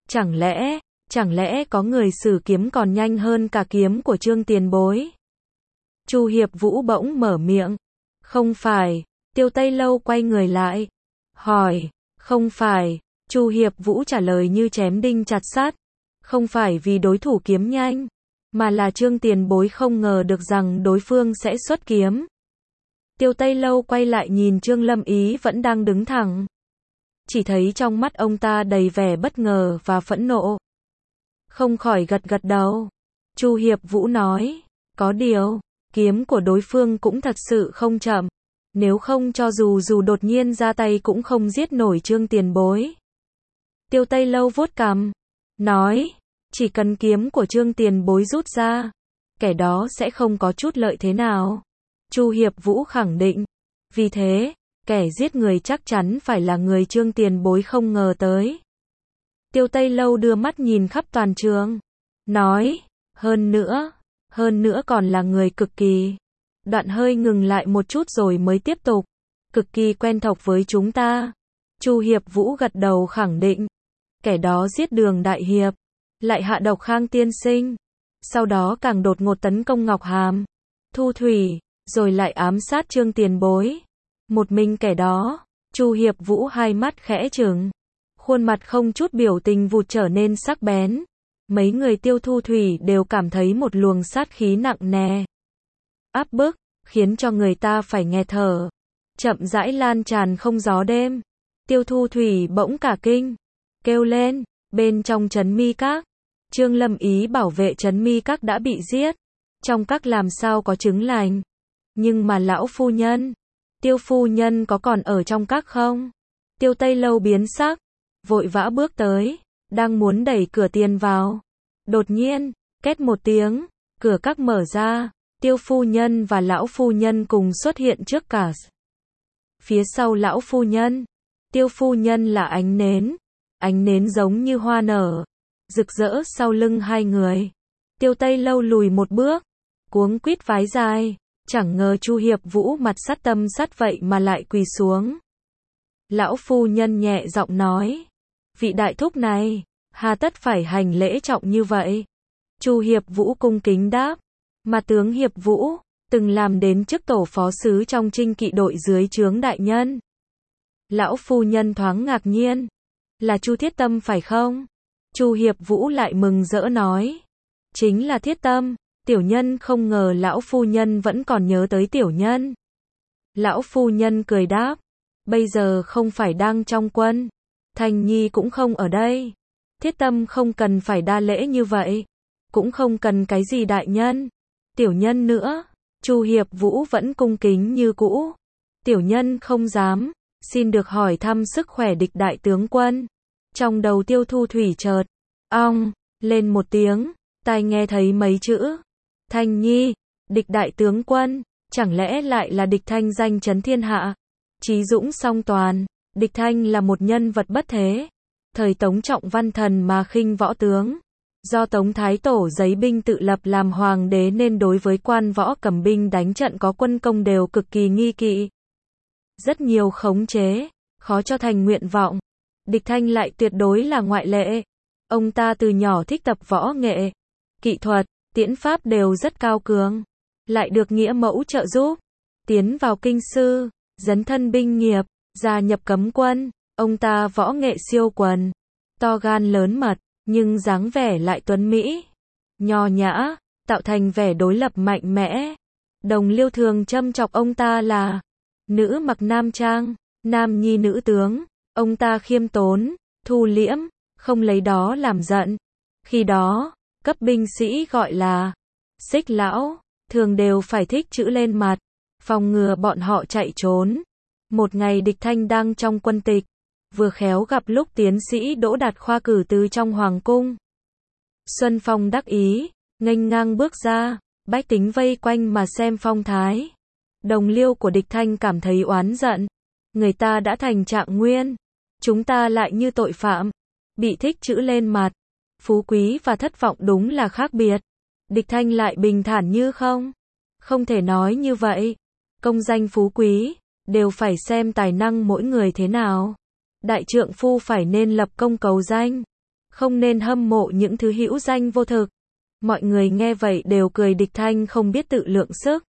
Chẳng lẽ có người sử kiếm còn nhanh hơn cả kiếm của Trương tiền bối? Chu Hiệp Vũ bỗng mở miệng. Không phải. Tiêu Tây Lâu quay người lại. Hỏi. Không phải. Chu Hiệp Vũ trả lời như chém đinh chặt sắt. Không phải vì đối thủ kiếm nhanh, mà là Trương tiền bối không ngờ được rằng đối phương sẽ xuất kiếm. Tiêu Tây Lâu quay lại nhìn Trương Lâm Ý vẫn đang đứng thẳng. Chỉ thấy trong mắt ông ta đầy vẻ bất ngờ và phẫn nộ. Không khỏi gật gật đầu. Chu Hiệp Vũ nói. Có điều, kiếm của đối phương cũng thật sự không chậm. Nếu không cho dù đột nhiên ra tay cũng không giết nổi Trương tiền bối. Tiêu Tây Lâu vuốt cằm. Nói. Chỉ cần kiếm của Trương tiền bối rút ra, kẻ đó sẽ không có chút lợi thế nào. Chu Hiệp Vũ khẳng định. Vì thế, kẻ giết người chắc chắn phải là người Trương tiền bối không ngờ tới. Tiêu Tây Lâu đưa mắt nhìn khắp toàn trường. Nói. Hơn nữa còn là người cực kỳ. Đoạn hơi ngừng lại một chút rồi mới tiếp tục. Cực kỳ quen thuộc với chúng ta. Chu Hiệp Vũ gật đầu khẳng định. Kẻ đó giết Đường đại hiệp, lại hạ độc Khang tiên sinh, sau đó càng đột ngột tấn công Ngọc Hàm, Thu Thủy, rồi lại ám sát Trương tiền bối. Một mình kẻ đó. Chu Hiệp Vũ hai mắt khẽ trừng, khuôn mặt không chút biểu tình vụt trở nên sắc bén. Mấy người Tiêu Thu Thủy đều cảm thấy một luồng sát khí nặng nề, áp bức, khiến cho người ta phải nghẹt thở, chậm rãi lan tràn không gió đêm. Tiêu Thu Thủy bỗng cả kinh, kêu lên. Bên trong Trấn Mi Các, Trương Lâm Ý bảo vệ Trấn Mi Các đã bị giết. Trong các làm sao có trứng lành. Nhưng mà lão phu nhân, Tiêu phu nhân có còn ở trong các không? Tiêu Tây Lâu biến sắc, vội vã bước tới, đang muốn đẩy cửa tiền vào. Đột nhiên, két một tiếng, cửa các mở ra, Tiêu phu nhân và lão phu nhân cùng xuất hiện trước cả. Phía sau lão phu nhân, Tiêu phu nhân là ánh nến giống như hoa nở, rực rỡ sau lưng hai người. Tiêu Tây Lâu lùi một bước, cuống quýt vái dài, chẳng ngờ Chu Hiệp Vũ mặt sắt tâm sắt vậy mà lại quỳ xuống. Lão phu nhân nhẹ giọng nói, vị đại thúc này, hà tất phải hành lễ trọng như vậy? Chu Hiệp Vũ cung kính đáp, mà tướng Hiệp Vũ, từng làm đến chức tổ phó sứ trong Trinh Kỵ đội dưới trướng đại nhân. Lão phu nhân thoáng ngạc nhiên, là Chu Thiết Tâm phải không? Chu Hiệp Vũ lại mừng rỡ nói, chính là Thiết Tâm, tiểu nhân không ngờ lão phu nhân vẫn còn nhớ tới tiểu nhân. Lão phu nhân cười đáp, bây giờ không phải đang trong quân, Thành Nhi cũng không ở đây. Thiết Tâm không cần phải đa lễ như vậy, cũng không cần cái gì đại nhân, tiểu nhân nữa. Chu Hiệp Vũ vẫn cung kính như cũ. Tiểu nhân không dám, xin được hỏi thăm sức khỏe địch đại tướng quân. Trong đầu Tiêu Thu Thủy chợt ong lên một tiếng, tai nghe thấy mấy chữ Thanh Nhi, địch đại tướng quân, chẳng lẽ lại là địch Thanh danh chấn thiên hạ, trí dũng song toàn. Địch Thanh là một nhân vật bất thế, thời Tống Trọng Văn thần mà khinh võ tướng. Do Tống Thái Tổ giấy binh tự lập làm hoàng đế nên đối với quan võ cầm binh đánh trận có quân công đều cực kỳ nghi kỵ. Rất nhiều khống chế, khó cho thành nguyện vọng. Địch Thanh lại tuyệt đối là ngoại lệ. Ông ta từ nhỏ thích tập võ nghệ, kỹ thuật, tiễn pháp đều rất cao cường. Lại được nghĩa mẫu trợ giúp, tiến vào kinh sư, dấn thân binh nghiệp, gia nhập cấm quân. Ông ta võ nghệ siêu quần, to gan lớn mật, nhưng dáng vẻ lại tuấn mỹ, nho nhã, tạo thành vẻ đối lập mạnh mẽ. Đồng Liêu thường châm chọc ông ta là nữ mặc nam trang, nam nhi nữ tướng. Ông ta khiêm tốn, thu liễm, không lấy đó làm giận. Khi đó, cấp binh sĩ gọi là xích lão, thường đều phải thích chữ lên mặt, phòng ngừa bọn họ chạy trốn. Một ngày Địch Thanh đang trong quân tịch, vừa khéo gặp lúc tiến sĩ Đỗ Đạt khoa cử từ trong hoàng cung. Xuân Phong đắc ý, nghênh ngang bước ra, bách tính vây quanh mà xem phong thái. Đồng liêu của địch thanh cảm thấy oán giận. Người ta đã thành trạng nguyên. Chúng ta lại như tội phạm. Bị thích chữ lên mặt. Phú quý và thất vọng đúng là khác biệt. Địch thanh lại bình thản như không. Không thể nói như vậy. Công danh phú quý, đều phải xem tài năng mỗi người thế nào. Đại trượng phu phải nên lập công cầu danh. Không nên hâm mộ những thứ hữu danh vô thực. Mọi người nghe vậy đều cười địch thanh không biết tự lượng sức.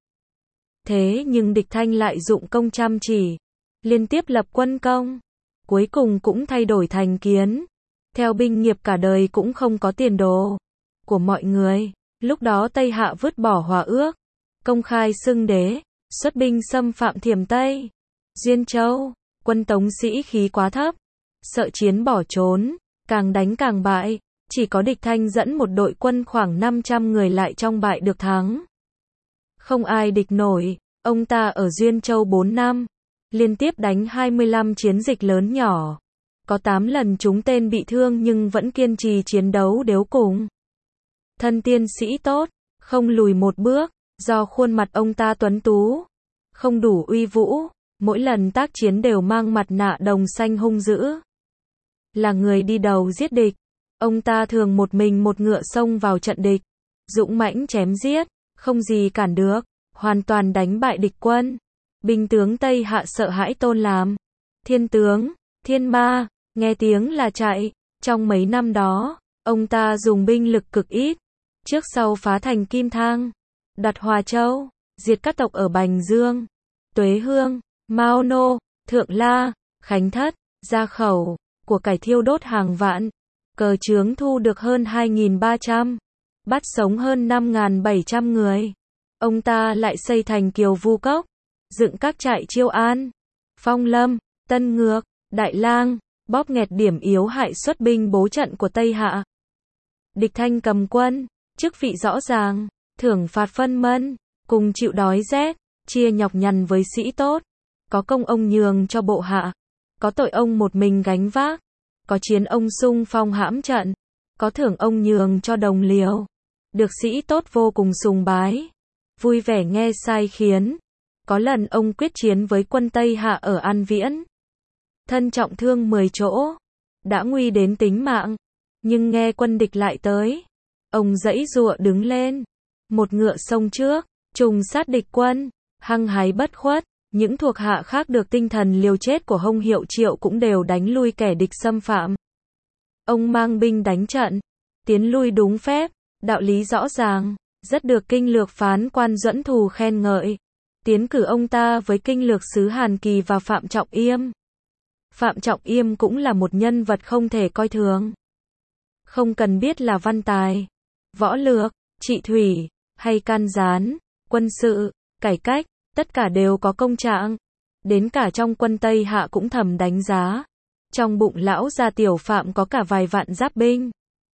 Thế nhưng địch thanh lại dụng công chăm chỉ. Liên tiếp lập quân công. Cuối cùng cũng thay đổi thành kiến. Theo binh nghiệp cả đời cũng không có tiền đồ. Của mọi người. Lúc đó Tây Hạ vứt bỏ hòa ước. Công khai xưng đế. Xuất binh xâm phạm Thiểm Tây. Duyên Châu. Quân Tống sĩ khí quá thấp. Sợ chiến bỏ trốn. Càng đánh càng bại. Chỉ có địch thanh dẫn một đội quân khoảng 500 người lại trong bại được thắng. Không ai địch nổi. Ông ta ở Duyên Châu 4 năm. Liên tiếp đánh 25 chiến dịch lớn nhỏ. Có 8 lần trúng tên bị thương nhưng vẫn kiên trì chiến đấu đến cùng. Thân tiên sĩ tốt. Không lùi một bước. Do khuôn mặt ông ta tuấn tú. Không đủ uy vũ. Mỗi lần tác chiến đều mang mặt nạ đồng xanh hung dữ. Là người đi đầu giết địch. Ông ta thường một mình một ngựa xông vào trận địch. Dũng mãnh chém giết. Không gì cản được. Hoàn toàn đánh bại địch quân. Binh tướng Tây Hạ sợ hãi tôn làm. Thiên tướng, thiên ma, nghe tiếng là chạy. Trong mấy năm đó, ông ta dùng binh lực cực ít. Trước sau phá thành Kim Thang, đoạt Hòa Châu, diệt các tộc ở Bành Dương, Tuế Hương, Mao Nô, Thượng La, Khánh Thất, Gia Khẩu, của cải thiêu đốt hàng vạn. Cờ chướng thu được hơn 2.300. Bắt sống hơn 5.700 người. Ông ta lại xây thành Kiều Vu Cốc. Dựng các trại Chiêu An, Phong Lâm, Tân Ngược, Đại Lang, bóp nghẹt điểm yếu hại xuất binh bố trận của Tây Hạ. Địch thanh cầm quân, chức vị rõ ràng, thưởng phạt phân mân, cùng chịu đói rét, chia nhọc nhằn với sĩ tốt. Có công ông nhường cho bộ hạ, có tội ông một mình gánh vác, có chiến ông xung phong hãm trận, có thưởng ông nhường cho đồng liều. Được sĩ tốt vô cùng sùng bái, vui vẻ nghe sai khiến. Có lần ông quyết chiến với quân Tây Hạ ở An Viễn. Thân trọng thương 10 chỗ. Đã nguy đến tính mạng. Nhưng nghe quân địch lại tới. Ông giãy giụa đứng lên. Một ngựa xông trước. Trùng sát địch quân. Hăng hái bất khuất. Những thuộc hạ khác được tinh thần liều chết của Hồng Hiệu Triệu cũng đều đánh lui kẻ địch xâm phạm. Ông mang binh đánh trận. Tiến lui đúng phép. Đạo lý rõ ràng. Rất được kinh lược phán quan Duẫn Thù khen ngợi. Tiến cử ông ta với kinh lược sứ Hàn Kỳ và Phạm Trọng Yêm. Phạm Trọng Yêm cũng là một nhân vật không thể coi thường. Không cần biết là văn tài, võ lược, trị thủy, hay can gián, quân sự, cải cách, tất cả đều có công trạng. Đến cả trong quân Tây Hạ cũng thầm đánh giá. Trong bụng lão gia tiểu Phạm có cả vài vạn giáp binh.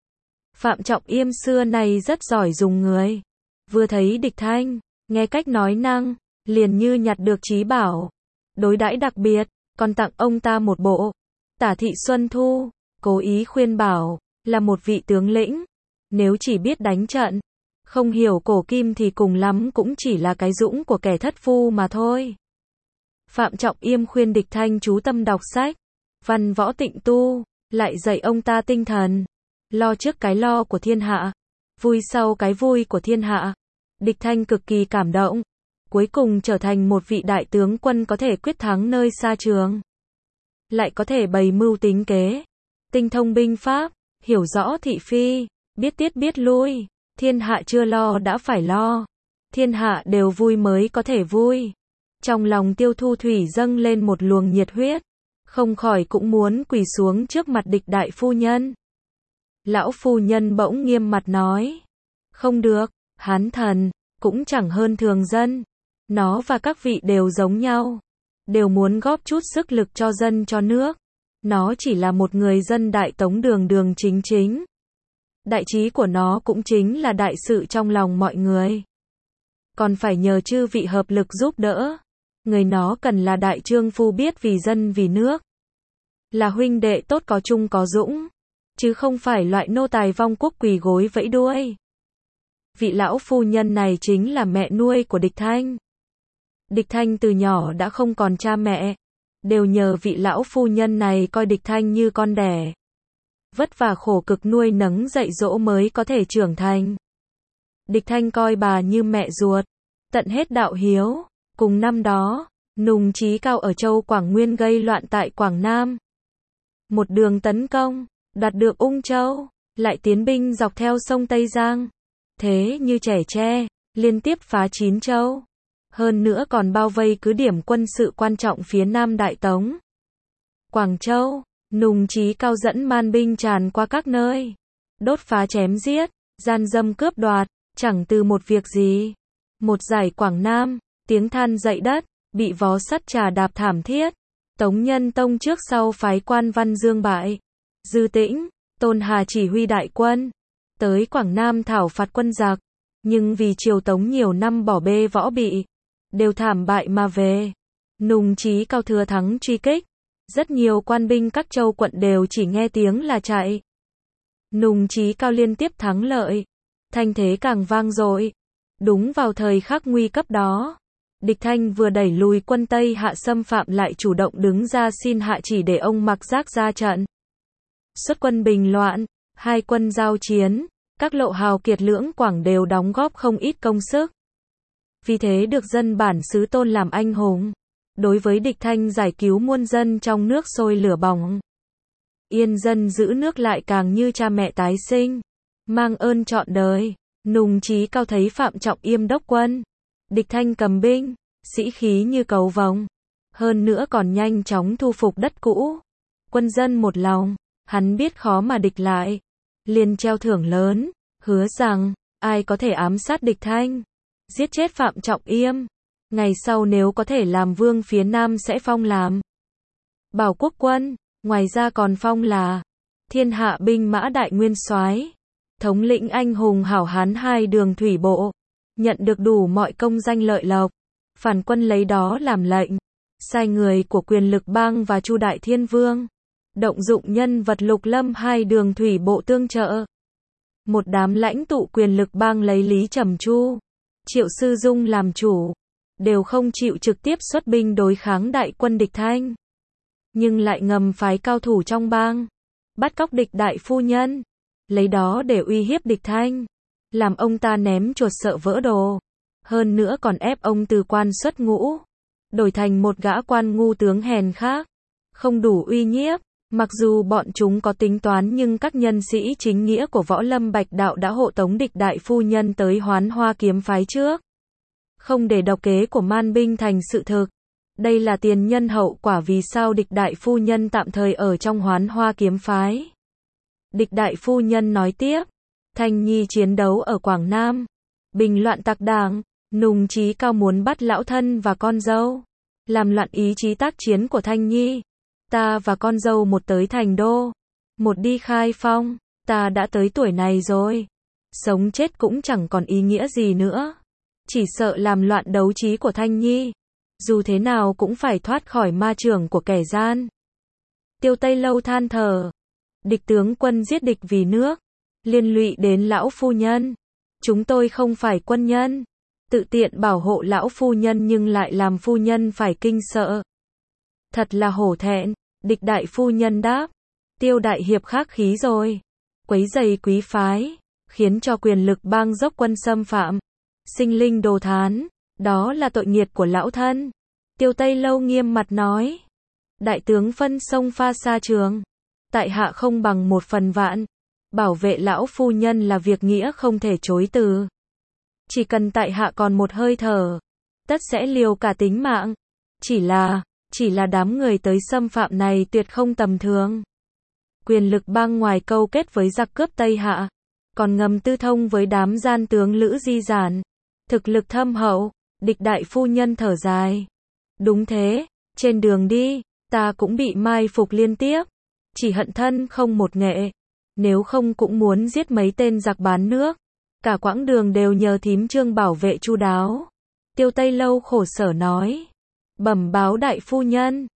Phạm Trọng Yêm xưa nay rất giỏi dùng người. Vừa thấy địch thanh, nghe cách nói năng, liền như nhặt được trí bảo. Đối đãi đặc biệt, còn tặng ông ta một bộ Tả Thị Xuân Thu, cố ý khuyên bảo, là một vị tướng lĩnh. Nếu chỉ biết đánh trận, không hiểu cổ kim thì cùng lắm cũng chỉ là cái dũng của kẻ thất phu mà thôi. Phạm Trọng Yêm khuyên địch thanh chú tâm đọc sách, văn võ tịnh tu, lại dạy ông ta tinh thần. Lo trước cái lo của thiên hạ, vui sau cái vui của thiên hạ. Địch thanh cực kỳ cảm động. Cuối cùng trở thành một vị đại tướng quân có thể quyết thắng nơi xa trường. Lại có thể bày mưu tính kế. Tinh thông binh pháp, hiểu rõ thị phi, biết tiết biết lui. Thiên hạ chưa lo đã phải lo. Thiên hạ đều vui mới có thể vui. Trong lòng Tiêu Thu Thủy dâng lên một luồng nhiệt huyết. Không khỏi cũng muốn quỳ xuống trước mặt địch đại phu nhân. Lão phu nhân bỗng nghiêm mặt nói. Không được, hán thần, cũng chẳng hơn thường dân. Nó và các vị đều giống nhau. Đều muốn góp chút sức lực cho dân cho nước. Nó chỉ là một người dân đại tống đường đường chính chính. Đại trí của nó cũng chính là đại sự trong lòng mọi người. Còn phải nhờ chư vị hợp lực giúp đỡ. Người nó cần là đại trương phu biết vì dân vì nước. Là huynh đệ tốt có chung có dũng. Chứ không phải loại nô tài vong quốc quỳ gối vẫy đuôi. Vị lão phu nhân này chính là mẹ nuôi của địch thanh. Địch Thanh từ nhỏ đã không còn cha mẹ, đều nhờ vị lão phu nhân này coi Địch Thanh như con đẻ. Vất vả khổ cực nuôi nấng dạy dỗ mới có thể trưởng thành. Địch Thanh coi bà như mẹ ruột, tận hết đạo hiếu. Cùng năm đó, Nùng Chí Cao ở châu Quảng Nguyên gây loạn tại Quảng Nam. Một đường tấn công, đoạt được Ung Châu, lại tiến binh dọc theo sông Tây Giang. Thế như trẻ tre, liên tiếp phá 9 châu. Hơn nữa còn bao vây cứ điểm quân sự quan trọng phía Nam Đại Tống. Quảng Châu, Nùng Chí Cao dẫn man binh tràn qua các nơi, đốt phá chém giết, gian dâm cướp đoạt, chẳng từ một việc gì. Một giải Quảng Nam, tiếng than dậy đất, bị vó sắt trà đạp thảm thiết. Tống Nhân Tông trước sau phái quan Văn Dương Bại, Dư Tĩnh, Tôn Hà chỉ huy đại quân tới Quảng Nam thảo phạt quân giặc, nhưng vì triều Tống nhiều năm bỏ bê võ bị, đều thảm bại mà về. Nùng Chí Cao thừa thắng truy kích, rất nhiều quan binh các châu quận đều chỉ nghe tiếng là chạy. Nùng Chí Cao liên tiếp thắng lợi, thanh thế càng vang dội. Đúng vào thời khắc nguy cấp đó, Địch Thanh vừa đẩy lùi quân Tây Hạ xâm phạm lại chủ động đứng ra xin hạ chỉ để ông Mặc Giác ra trận. Xuất quân bình loạn, hai quân giao chiến, các lộ hào kiệt lưỡng Quảng đều đóng góp không ít công sức. Vì thế được dân bản xứ tôn làm anh hùng. Đối với Địch Thanh giải cứu muôn dân trong nước sôi lửa bỏng. Yên dân giữ nước lại càng như cha mẹ tái sinh, mang ơn trọn đời. Nùng Chí Cao thấy Phạm Trọng Yêm đốc quân, Địch Thanh cầm binh, sĩ khí như cầu vồng. Hơn nữa còn nhanh chóng thu phục đất cũ. Quân dân một lòng, hắn biết khó mà địch lại. Liền treo thưởng lớn, hứa rằng, ai có thể ám sát Địch Thanh, giết chết Phạm Trọng Yêm, ngày sau nếu có thể làm vương phía Nam sẽ phong làm Bảo Quốc quân, ngoài ra còn phong là Thiên Hạ binh mã đại nguyên soái, thống lĩnh anh hùng hảo hán hai đường thủy bộ, nhận được đủ mọi công danh lợi lộc. Phản quân lấy đó làm lệnh, sai người của Quyền Lực Bang và Chu Đại Thiên Vương, động dụng nhân vật Lục Lâm hai đường thủy bộ tương trợ. Một đám lãnh tụ Quyền Lực Bang lấy Lý Trầm Chu, Triệu Sư Dung làm chủ, đều không chịu trực tiếp xuất binh đối kháng đại quân Địch Thanh, nhưng lại ngầm phái cao thủ trong bang, bắt cóc Địch đại phu nhân, lấy đó để uy hiếp Địch Thanh, làm ông ta ném chuột sợ vỡ đồ. Hơn nữa còn ép ông từ quan xuất ngũ, đổi thành một gã quan ngu tướng hèn khác, không đủ uy nhiếp. Mặc dù bọn chúng có tính toán nhưng các nhân sĩ chính nghĩa của Võ Lâm Bạch Đạo đã hộ tống Địch đại phu nhân tới Hoán Hoa kiếm phái trước, không để độc kế của man binh thành sự thực. Đây là tiền nhân hậu quả vì sao Địch đại phu nhân tạm thời ở trong Hoán Hoa kiếm phái. Địch đại phu nhân nói tiếp, Thanh Nhi chiến đấu ở Quảng Nam, bình loạn tặc đảng, Nùng Chí Cao muốn bắt lão thân và con dâu, làm loạn ý chí tác chiến của Thanh Nhi. Ta và con dâu một tới Thành Đô, một đi Khai Phong. Ta đã tới tuổi này rồi, sống chết cũng chẳng còn ý nghĩa gì nữa, chỉ sợ làm loạn đấu trí của Thanh Nhi, dù thế nào cũng phải thoát khỏi ma chưởng của kẻ gian. Tiêu Tây Lâu than thở, Địch tướng quân giết địch vì nước, liên lụy đến lão phu nhân. Chúng tôi không phải quân nhân, tự tiện bảo hộ lão phu nhân nhưng lại làm phu nhân phải kinh sợ. Thật là hổ thẹn. Địch đại phu nhân đáp, Tiêu đại hiệp khắc khí rồi, quấy rầy quý phái, khiến cho Quyền Lực Bang dốc quân xâm phạm, sinh linh đồ thán, đó là tội nghiệt của lão thân. Tiêu Tây Lâu nghiêm mặt nói, đại tướng phân sông pha xa trường, tại hạ không bằng một phần vạn, bảo vệ lão phu nhân là việc nghĩa không thể chối từ. Chỉ cần tại hạ còn một hơi thở, tất sẽ liều cả tính mạng. Chỉ là đám người tới xâm phạm này tuyệt không tầm thường. Quyền Lực Bang ngoài câu kết với giặc cướp Tây Hạ, còn ngầm tư thông với đám gian tướng Lữ Di Giản, thực lực thâm hậu. Địch đại phu nhân thở dài, đúng thế, trên đường đi, ta cũng bị mai phục liên tiếp, chỉ hận thân không một nghệ, nếu không cũng muốn giết mấy tên giặc bán nước. Cả quãng đường đều nhờ thím Trương bảo vệ chu đáo. Tiêu Tây Lâu khổ sở nói, bẩm báo đại phu nhân,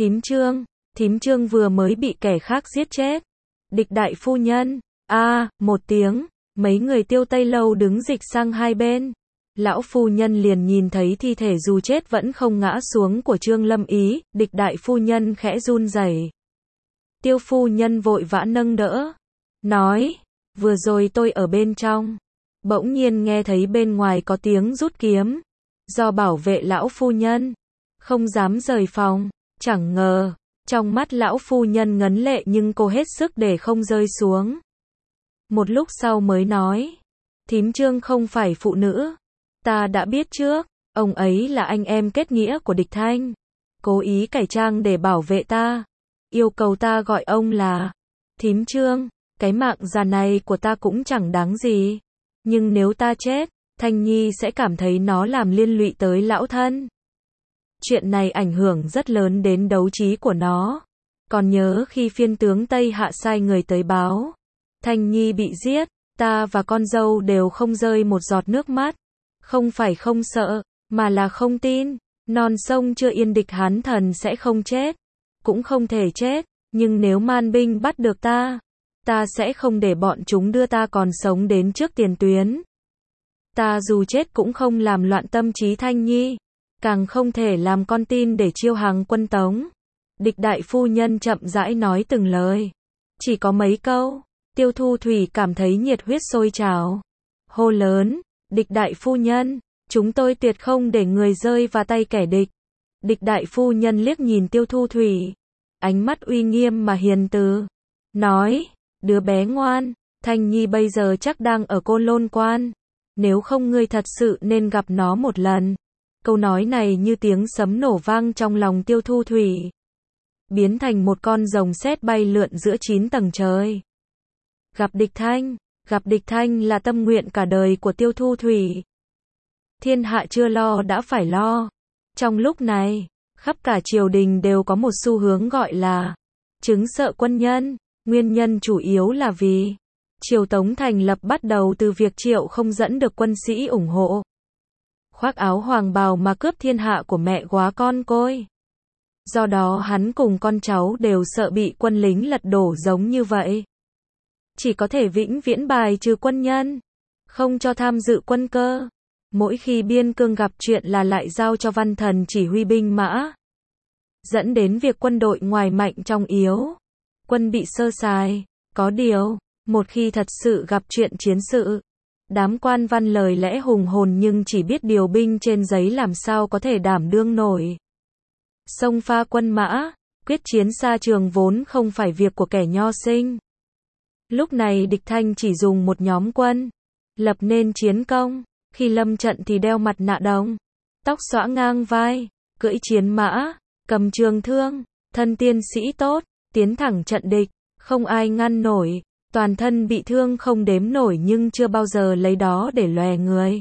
thím Trương vừa mới bị kẻ khác giết chết. Địch đại phu nhân, một tiếng, mấy người Tiêu Tây Lâu đứng dịch sang hai bên, Lão phu nhân liền nhìn thấy thi thể dù chết vẫn không ngã xuống của Trương Lâm Ý, Địch đại phu nhân khẽ run rẩy. Tiêu phu nhân vội vã nâng đỡ, nói, vừa rồi tôi ở bên trong, bỗng nhiên nghe thấy bên ngoài có tiếng rút kiếm, do bảo vệ lão phu nhân, không dám rời phòng, chẳng ngờ, trong mắt lão phu nhân ngấn lệ nhưng cô hết sức để không rơi xuống. Một lúc sau mới nói, thím Trương không phải phụ nữ, ta đã biết trước, ông ấy là anh em kết nghĩa của Địch Thanh, cố ý cải trang để bảo vệ ta, yêu cầu ta gọi ông là thím Trương, cái mạng già này của ta cũng chẳng đáng gì, nhưng nếu ta chết, Thanh Nhi sẽ cảm thấy nó làm liên lụy tới lão thân. Chuyện này ảnh hưởng rất lớn đến đấu trí của nó. Còn nhớ khi phiên tướng Tây Hạ sai người tới báo, Thanh Nhi bị giết, ta và con dâu đều không rơi một giọt nước mắt. Không phải không sợ, mà là không tin, non sông chưa yên địch Hán thần sẽ không chết, cũng không thể chết, nhưng nếu man binh bắt được ta sẽ không để bọn chúng đưa ta còn sống đến trước tiền tuyến. Ta dù chết cũng không làm loạn tâm trí Thanh Nhi, càng không thể làm con tin để chiêu hàng quân Tống. Địch đại phu nhân chậm rãi nói từng lời, chỉ có mấy câu, Tiêu Thu Thủy cảm thấy nhiệt huyết sôi trào, hô lớn, Địch đại phu nhân, chúng tôi tuyệt không để người rơi vào tay kẻ địch. Địch đại phu nhân liếc nhìn Tiêu Thu Thủy, ánh mắt uy nghiêm mà hiền từ, nói, đứa bé ngoan, Thanh Nhi bây giờ chắc đang ở Côn Lôn Quan, nếu không ngươi thật sự nên gặp nó một lần. Câu nói này như tiếng sấm nổ vang trong lòng Tiêu Thu Thủy, biến thành một con rồng sét bay lượn giữa 9 tầng trời. Gặp Địch Thanh là tâm nguyện cả đời của Tiêu Thu Thủy. Thiên hạ chưa lo đã phải lo. Trong lúc này, khắp cả triều đình đều có một xu hướng gọi là chứng sợ quân nhân, nguyên nhân chủ yếu là vì triều Tống thành lập bắt đầu từ việc Triệu không dẫn được quân sĩ ủng hộ, khoác áo hoàng bào mà cướp thiên hạ của mẹ góa con côi. Do đó hắn cùng con cháu đều sợ bị quân lính lật đổ giống như vậy. Chỉ có thể vĩnh viễn bài trừ quân nhân, không cho tham dự quân cơ. Mỗi khi biên cương gặp chuyện là lại giao cho văn thần chỉ huy binh mã, dẫn đến việc quân đội ngoài mạnh trong yếu, quân bị sơ sài. Có điều, một khi thật sự gặp chuyện chiến sự, đám quan văn lời lẽ hùng hồn nhưng chỉ biết điều binh trên giấy làm sao có thể đảm đương nổi. Xông pha quân mã, quyết chiến xa trường vốn không phải việc của kẻ nho sinh. Lúc này Địch Thanh chỉ dùng một nhóm quân, lập nên chiến công, khi lâm trận thì đeo mặt nạ đồng, tóc xõa ngang vai, cưỡi chiến mã, cầm trường thương, thân tiên sĩ tốt, tiến thẳng trận địch, không ai ngăn nổi, toàn thân bị thương không đếm nổi nhưng chưa bao giờ lấy đó để lòe người.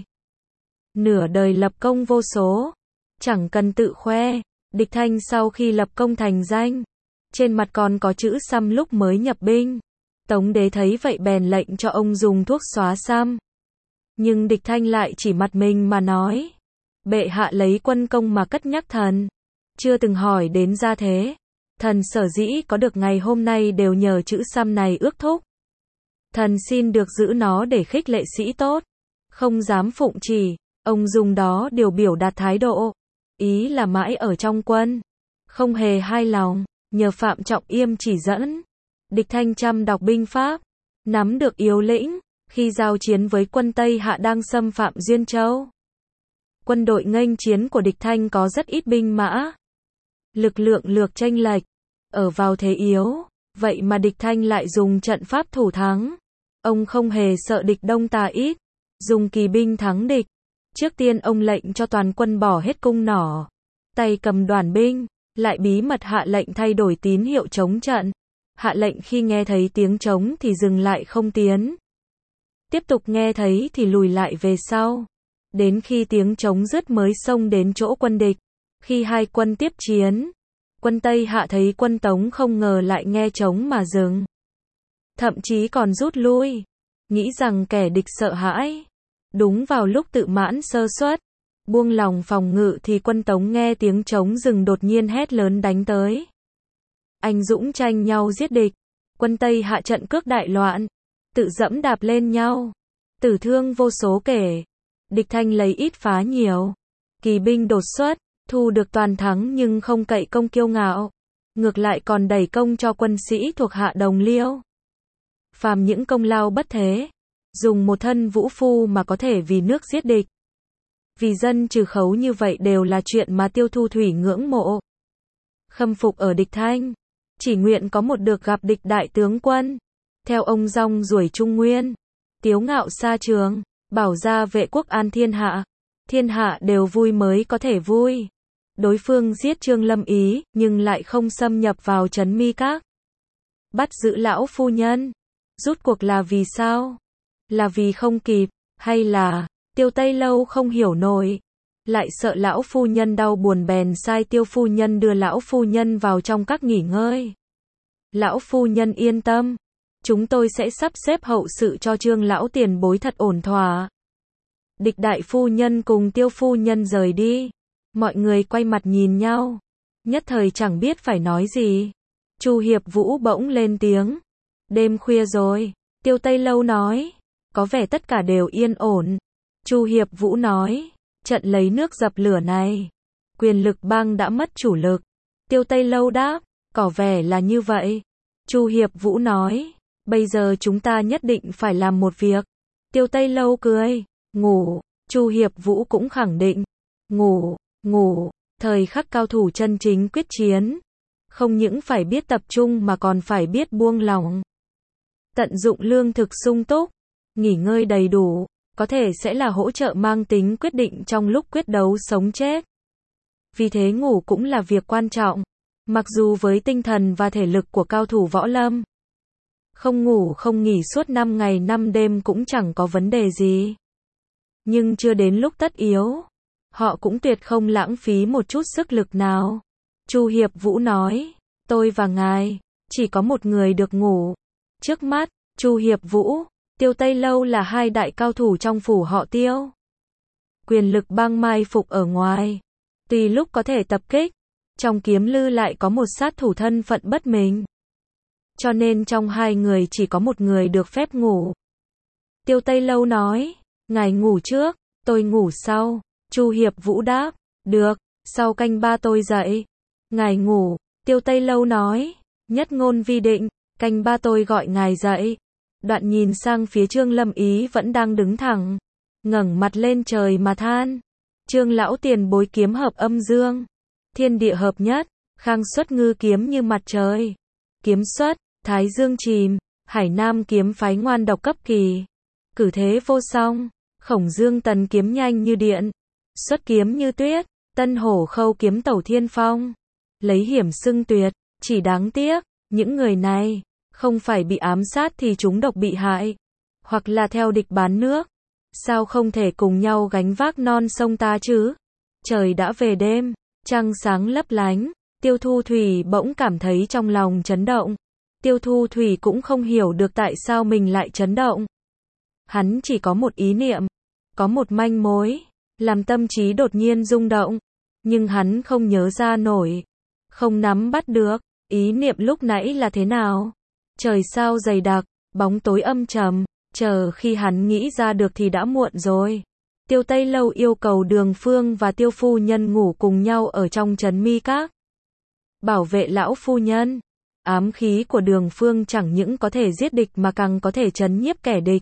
Nửa đời lập công vô số, chẳng cần tự khoe, Địch Thanh sau khi lập công thành danh, trên mặt còn có chữ xăm lúc mới nhập binh. Tống đế thấy vậy bèn lệnh cho ông dùng thuốc xóa xăm. Nhưng Địch Thanh lại chỉ mặt mình mà nói, bệ hạ lấy quân công mà cất nhắc thần, chưa từng hỏi đến gia thế. Thần sở dĩ có được ngày hôm nay đều nhờ chữ xăm này ước thúc. Thần xin được giữ nó để khích lệ sĩ tốt, không dám phụng chỉ. Ông dùng đó điều biểu đạt thái độ, ý là mãi ở trong quân, không hề hai lòng. Nhờ Phạm Trọng Yêm chỉ dẫn, Địch Thanh chăm đọc binh pháp, nắm được yếu lĩnh, khi giao chiến với quân Tây Hạ đang xâm phạm Duyên Châu. Quân đội nghênh chiến của Địch Thanh có rất ít binh mã, lực lượng lược chênh lệch, ở vào thế yếu, vậy mà Địch Thanh lại dùng trận pháp thủ thắng. Ông không hề sợ địch đông ta ít, dùng kỳ binh thắng địch. Trước tiên ông lệnh cho toàn quân bỏ hết cung nỏ, tay cầm đoàn binh, lại bí mật hạ lệnh thay đổi tín hiệu chống trận. Hạ lệnh khi nghe thấy tiếng trống thì dừng lại không tiến, tiếp tục nghe thấy thì lùi lại về sau, đến khi tiếng trống dứt mới xông đến chỗ quân địch. Khi hai quân tiếp chiến, quân Tây Hạ thấy quân Tống không ngờ lại nghe trống mà dừng, thậm chí còn rút lui, nghĩ rằng kẻ địch sợ hãi. Đúng vào lúc tự mãn sơ suất, buông lòng phòng ngự thì quân Tống nghe tiếng trống dừng đột nhiên hét lớn đánh tới. Anh dũng tranh nhau giết địch, quân Tây Hạ trận cước đại loạn, tự dẫm đạp lên nhau, tử thương vô số kể. Địch Thanh lấy ít phá nhiều. Kỳ binh đột xuất, thu được toàn thắng nhưng không cậy công kiêu ngạo. Ngược lại còn đẩy công cho quân sĩ thuộc hạ Đồng Liêu. Phàm những công lao bất thế. Dùng một thân vũ phu mà có thể vì nước giết địch. Vì dân trừ khấu như vậy đều là chuyện mà Tiêu Thu Thủy ngưỡng mộ. Khâm phục ở Địch Thanh. Chỉ nguyện có một được gặp địch đại tướng quân. Theo ông rong ruổi Trung Nguyên. Tiếu ngạo xa trường. Bảo gia vệ quốc an thiên hạ. Thiên hạ đều vui mới có thể vui. Đối phương giết Trương Lâm Ý, nhưng lại không xâm nhập vào trấn Mi Các. Bắt giữ lão phu nhân. Rút cuộc là vì sao? Là vì không kịp, hay là Tiêu Tây Lâu không hiểu nổi, lại sợ lão phu nhân đau buồn bèn sai Tiêu phu nhân đưa lão phu nhân vào trong các nghỉ ngơi. Lão phu nhân yên tâm, chúng tôi sẽ sắp xếp hậu sự cho Trương lão tiền bối thật ổn thỏa. Địch đại phu nhân cùng Tiêu phu nhân rời đi, mọi người quay mặt nhìn nhau, nhất thời chẳng biết phải nói gì. Chu Hiệp Vũ bỗng lên tiếng, đêm khuya rồi. Tiêu Tây Lâu nói, có vẻ tất cả đều yên ổn. Chu Hiệp Vũ nói, trận lấy nước dập lửa này, quyền lực bang đã mất chủ lực. Tiêu Tây Lâu đáp, có vẻ là như vậy. Chu Hiệp Vũ nói, bây giờ chúng ta nhất định phải làm một việc. Tiêu Tây Lâu cười, ngủ. Chu Hiệp Vũ cũng khẳng định, ngủ. Thời khắc cao thủ chân chính quyết chiến, không những phải biết tập trung mà còn phải biết buông lỏng. Tận dụng lương thực sung túc, nghỉ ngơi đầy đủ, có thể sẽ là hỗ trợ mang tính quyết định trong lúc quyết đấu sống chết. Vì thế ngủ cũng là việc quan trọng, mặc dù với tinh thần và thể lực của cao thủ võ lâm. Không ngủ không nghỉ suốt 5 ngày 5 đêm cũng chẳng có vấn đề gì. Nhưng chưa đến lúc tất yếu, họ cũng tuyệt không lãng phí một chút sức lực nào. Chu Hiệp Vũ nói, tôi và ngài, chỉ có một người được ngủ. Trước mắt, Chu Hiệp Vũ, Tiêu Tây Lâu là hai đại cao thủ trong phủ họ Tiêu. Quyền lực bang mai phục ở ngoài. Tùy lúc có thể tập kích. Trong Kiếm Lư lại có một sát thủ thân phận bất minh. Cho nên trong hai người chỉ có một người được phép ngủ. Tiêu Tây Lâu nói, ngài ngủ trước, tôi ngủ sau. Chu Hiệp Vũ đáp, được, sau canh 3 tôi dậy. Ngài ngủ, Tiêu Tây Lâu nói, nhất ngôn vi định, canh 3 tôi gọi ngài dậy. Đoạn nhìn sang phía Trương Lâm Ý vẫn đang đứng thẳng, ngẩng mặt lên trời mà than. Trương lão tiền bối kiếm hợp âm dương, thiên địa hợp nhất, khang xuất ngư kiếm như mặt trời. Kiếm xuất, thái dương chìm, Hải Nam kiếm phái ngoan độc cấp kỳ. Cử thế vô song, Khổng Dương tần kiếm nhanh như điện, xuất kiếm như tuyết, Tân Hổ Khâu kiếm tẩu thiên phong. Lấy hiểm xưng tuyệt, chỉ đáng tiếc, những người này, không phải bị ám sát thì chúng độc bị hại, hoặc là theo địch bán nước. Sao không thể cùng nhau gánh vác non sông ta chứ? Trời đã về đêm, trăng sáng lấp lánh, Tiêu Thu Thủy bỗng cảm thấy trong lòng chấn động. Tiêu Thu Thủy cũng không hiểu được tại sao mình lại chấn động. Hắn chỉ có một ý niệm, có một manh mối, làm tâm trí đột nhiên rung động, nhưng hắn không nhớ ra nổi, không nắm bắt được, ý niệm lúc nãy là thế nào. Trời sao dày đặc, bóng tối âm trầm, chờ khi hắn nghĩ ra được thì đã muộn rồi. Tiêu Tây Lâu yêu cầu Đường Phương và Tiêu phu nhân ngủ cùng nhau ở trong trấn Mi Các. Bảo vệ lão phu nhân. Ám khí của Đường Phương chẳng những có thể giết địch mà càng có thể trấn nhiếp kẻ địch.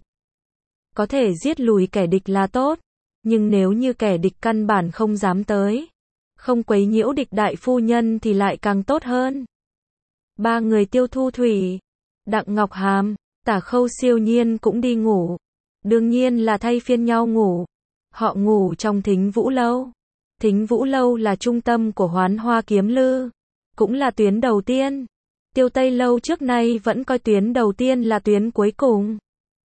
Có thể giết lùi kẻ địch là tốt, nhưng nếu như kẻ địch căn bản không dám tới, không quấy nhiễu địch đại phu nhân thì lại càng tốt hơn. Ba người Tiêu Thu Thủy, Đặng Ngọc Hàm, Tả Khâu Siêu Nhiên cũng đi ngủ. Đương nhiên là thay phiên nhau ngủ. Họ ngủ trong Thính Vũ Lâu. Thính Vũ Lâu là trung tâm của Hoán Hoa Kiếm Lư, cũng là tuyến đầu tiên. Tiêu Tây Lâu trước nay vẫn coi tuyến đầu tiên là tuyến cuối cùng.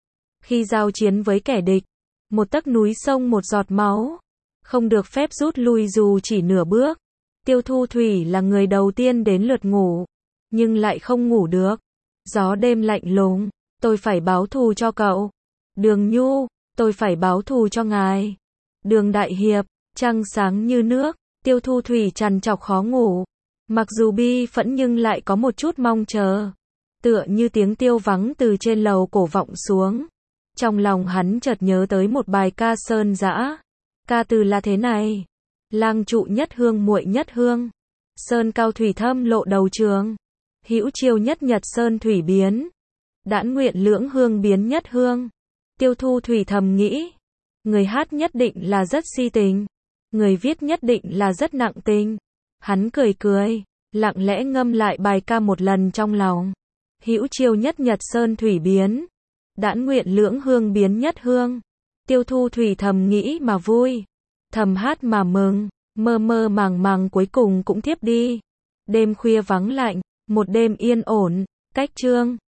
Khi giao chiến với kẻ địch, một tấc núi sông một giọt máu, không được phép rút lui dù chỉ nửa bước. Tiêu Thu Thủy là người đầu tiên đến lượt ngủ, nhưng lại không ngủ được. Gió đêm lạnh lùng, tôi phải báo thù cho cậu. Đường Nhu, tôi phải báo thù cho ngài. Đường Đại Hiệp, trăng sáng như nước. Tiêu Thu Thủy trằn trọc khó ngủ, mặc dù bi phẫn nhưng lại có một chút mong chờ. Tựa như tiếng tiêu vắng từ trên lầu cổ vọng xuống, Trong lòng hắn chợt nhớ tới một bài ca sơn dã. Ca từ là thế này: lang trụ nhất hương muội nhất hương, sơn cao thủy thâm lộ đầu trường, hữu chiêu nhất nhật sơn thủy biến, đãn nguyện lưỡng hương biến nhất hương. Tiêu Thu Thủy thầm nghĩ, người hát nhất định là rất si tình, người viết nhất định là rất nặng tình. Hắn cười cười, lặng lẽ ngâm lại bài ca một lần trong lòng. Hữu chiêu nhất nhật sơn thủy biến, đãn nguyện lưỡng hương biến nhất hương. Tiêu Thu Thủy thầm nghĩ mà vui, thầm hát mà mừng, mơ mơ màng màng cuối cùng cũng thiếp đi. Đêm khuya vắng lạnh, một đêm yên ổn, cách chương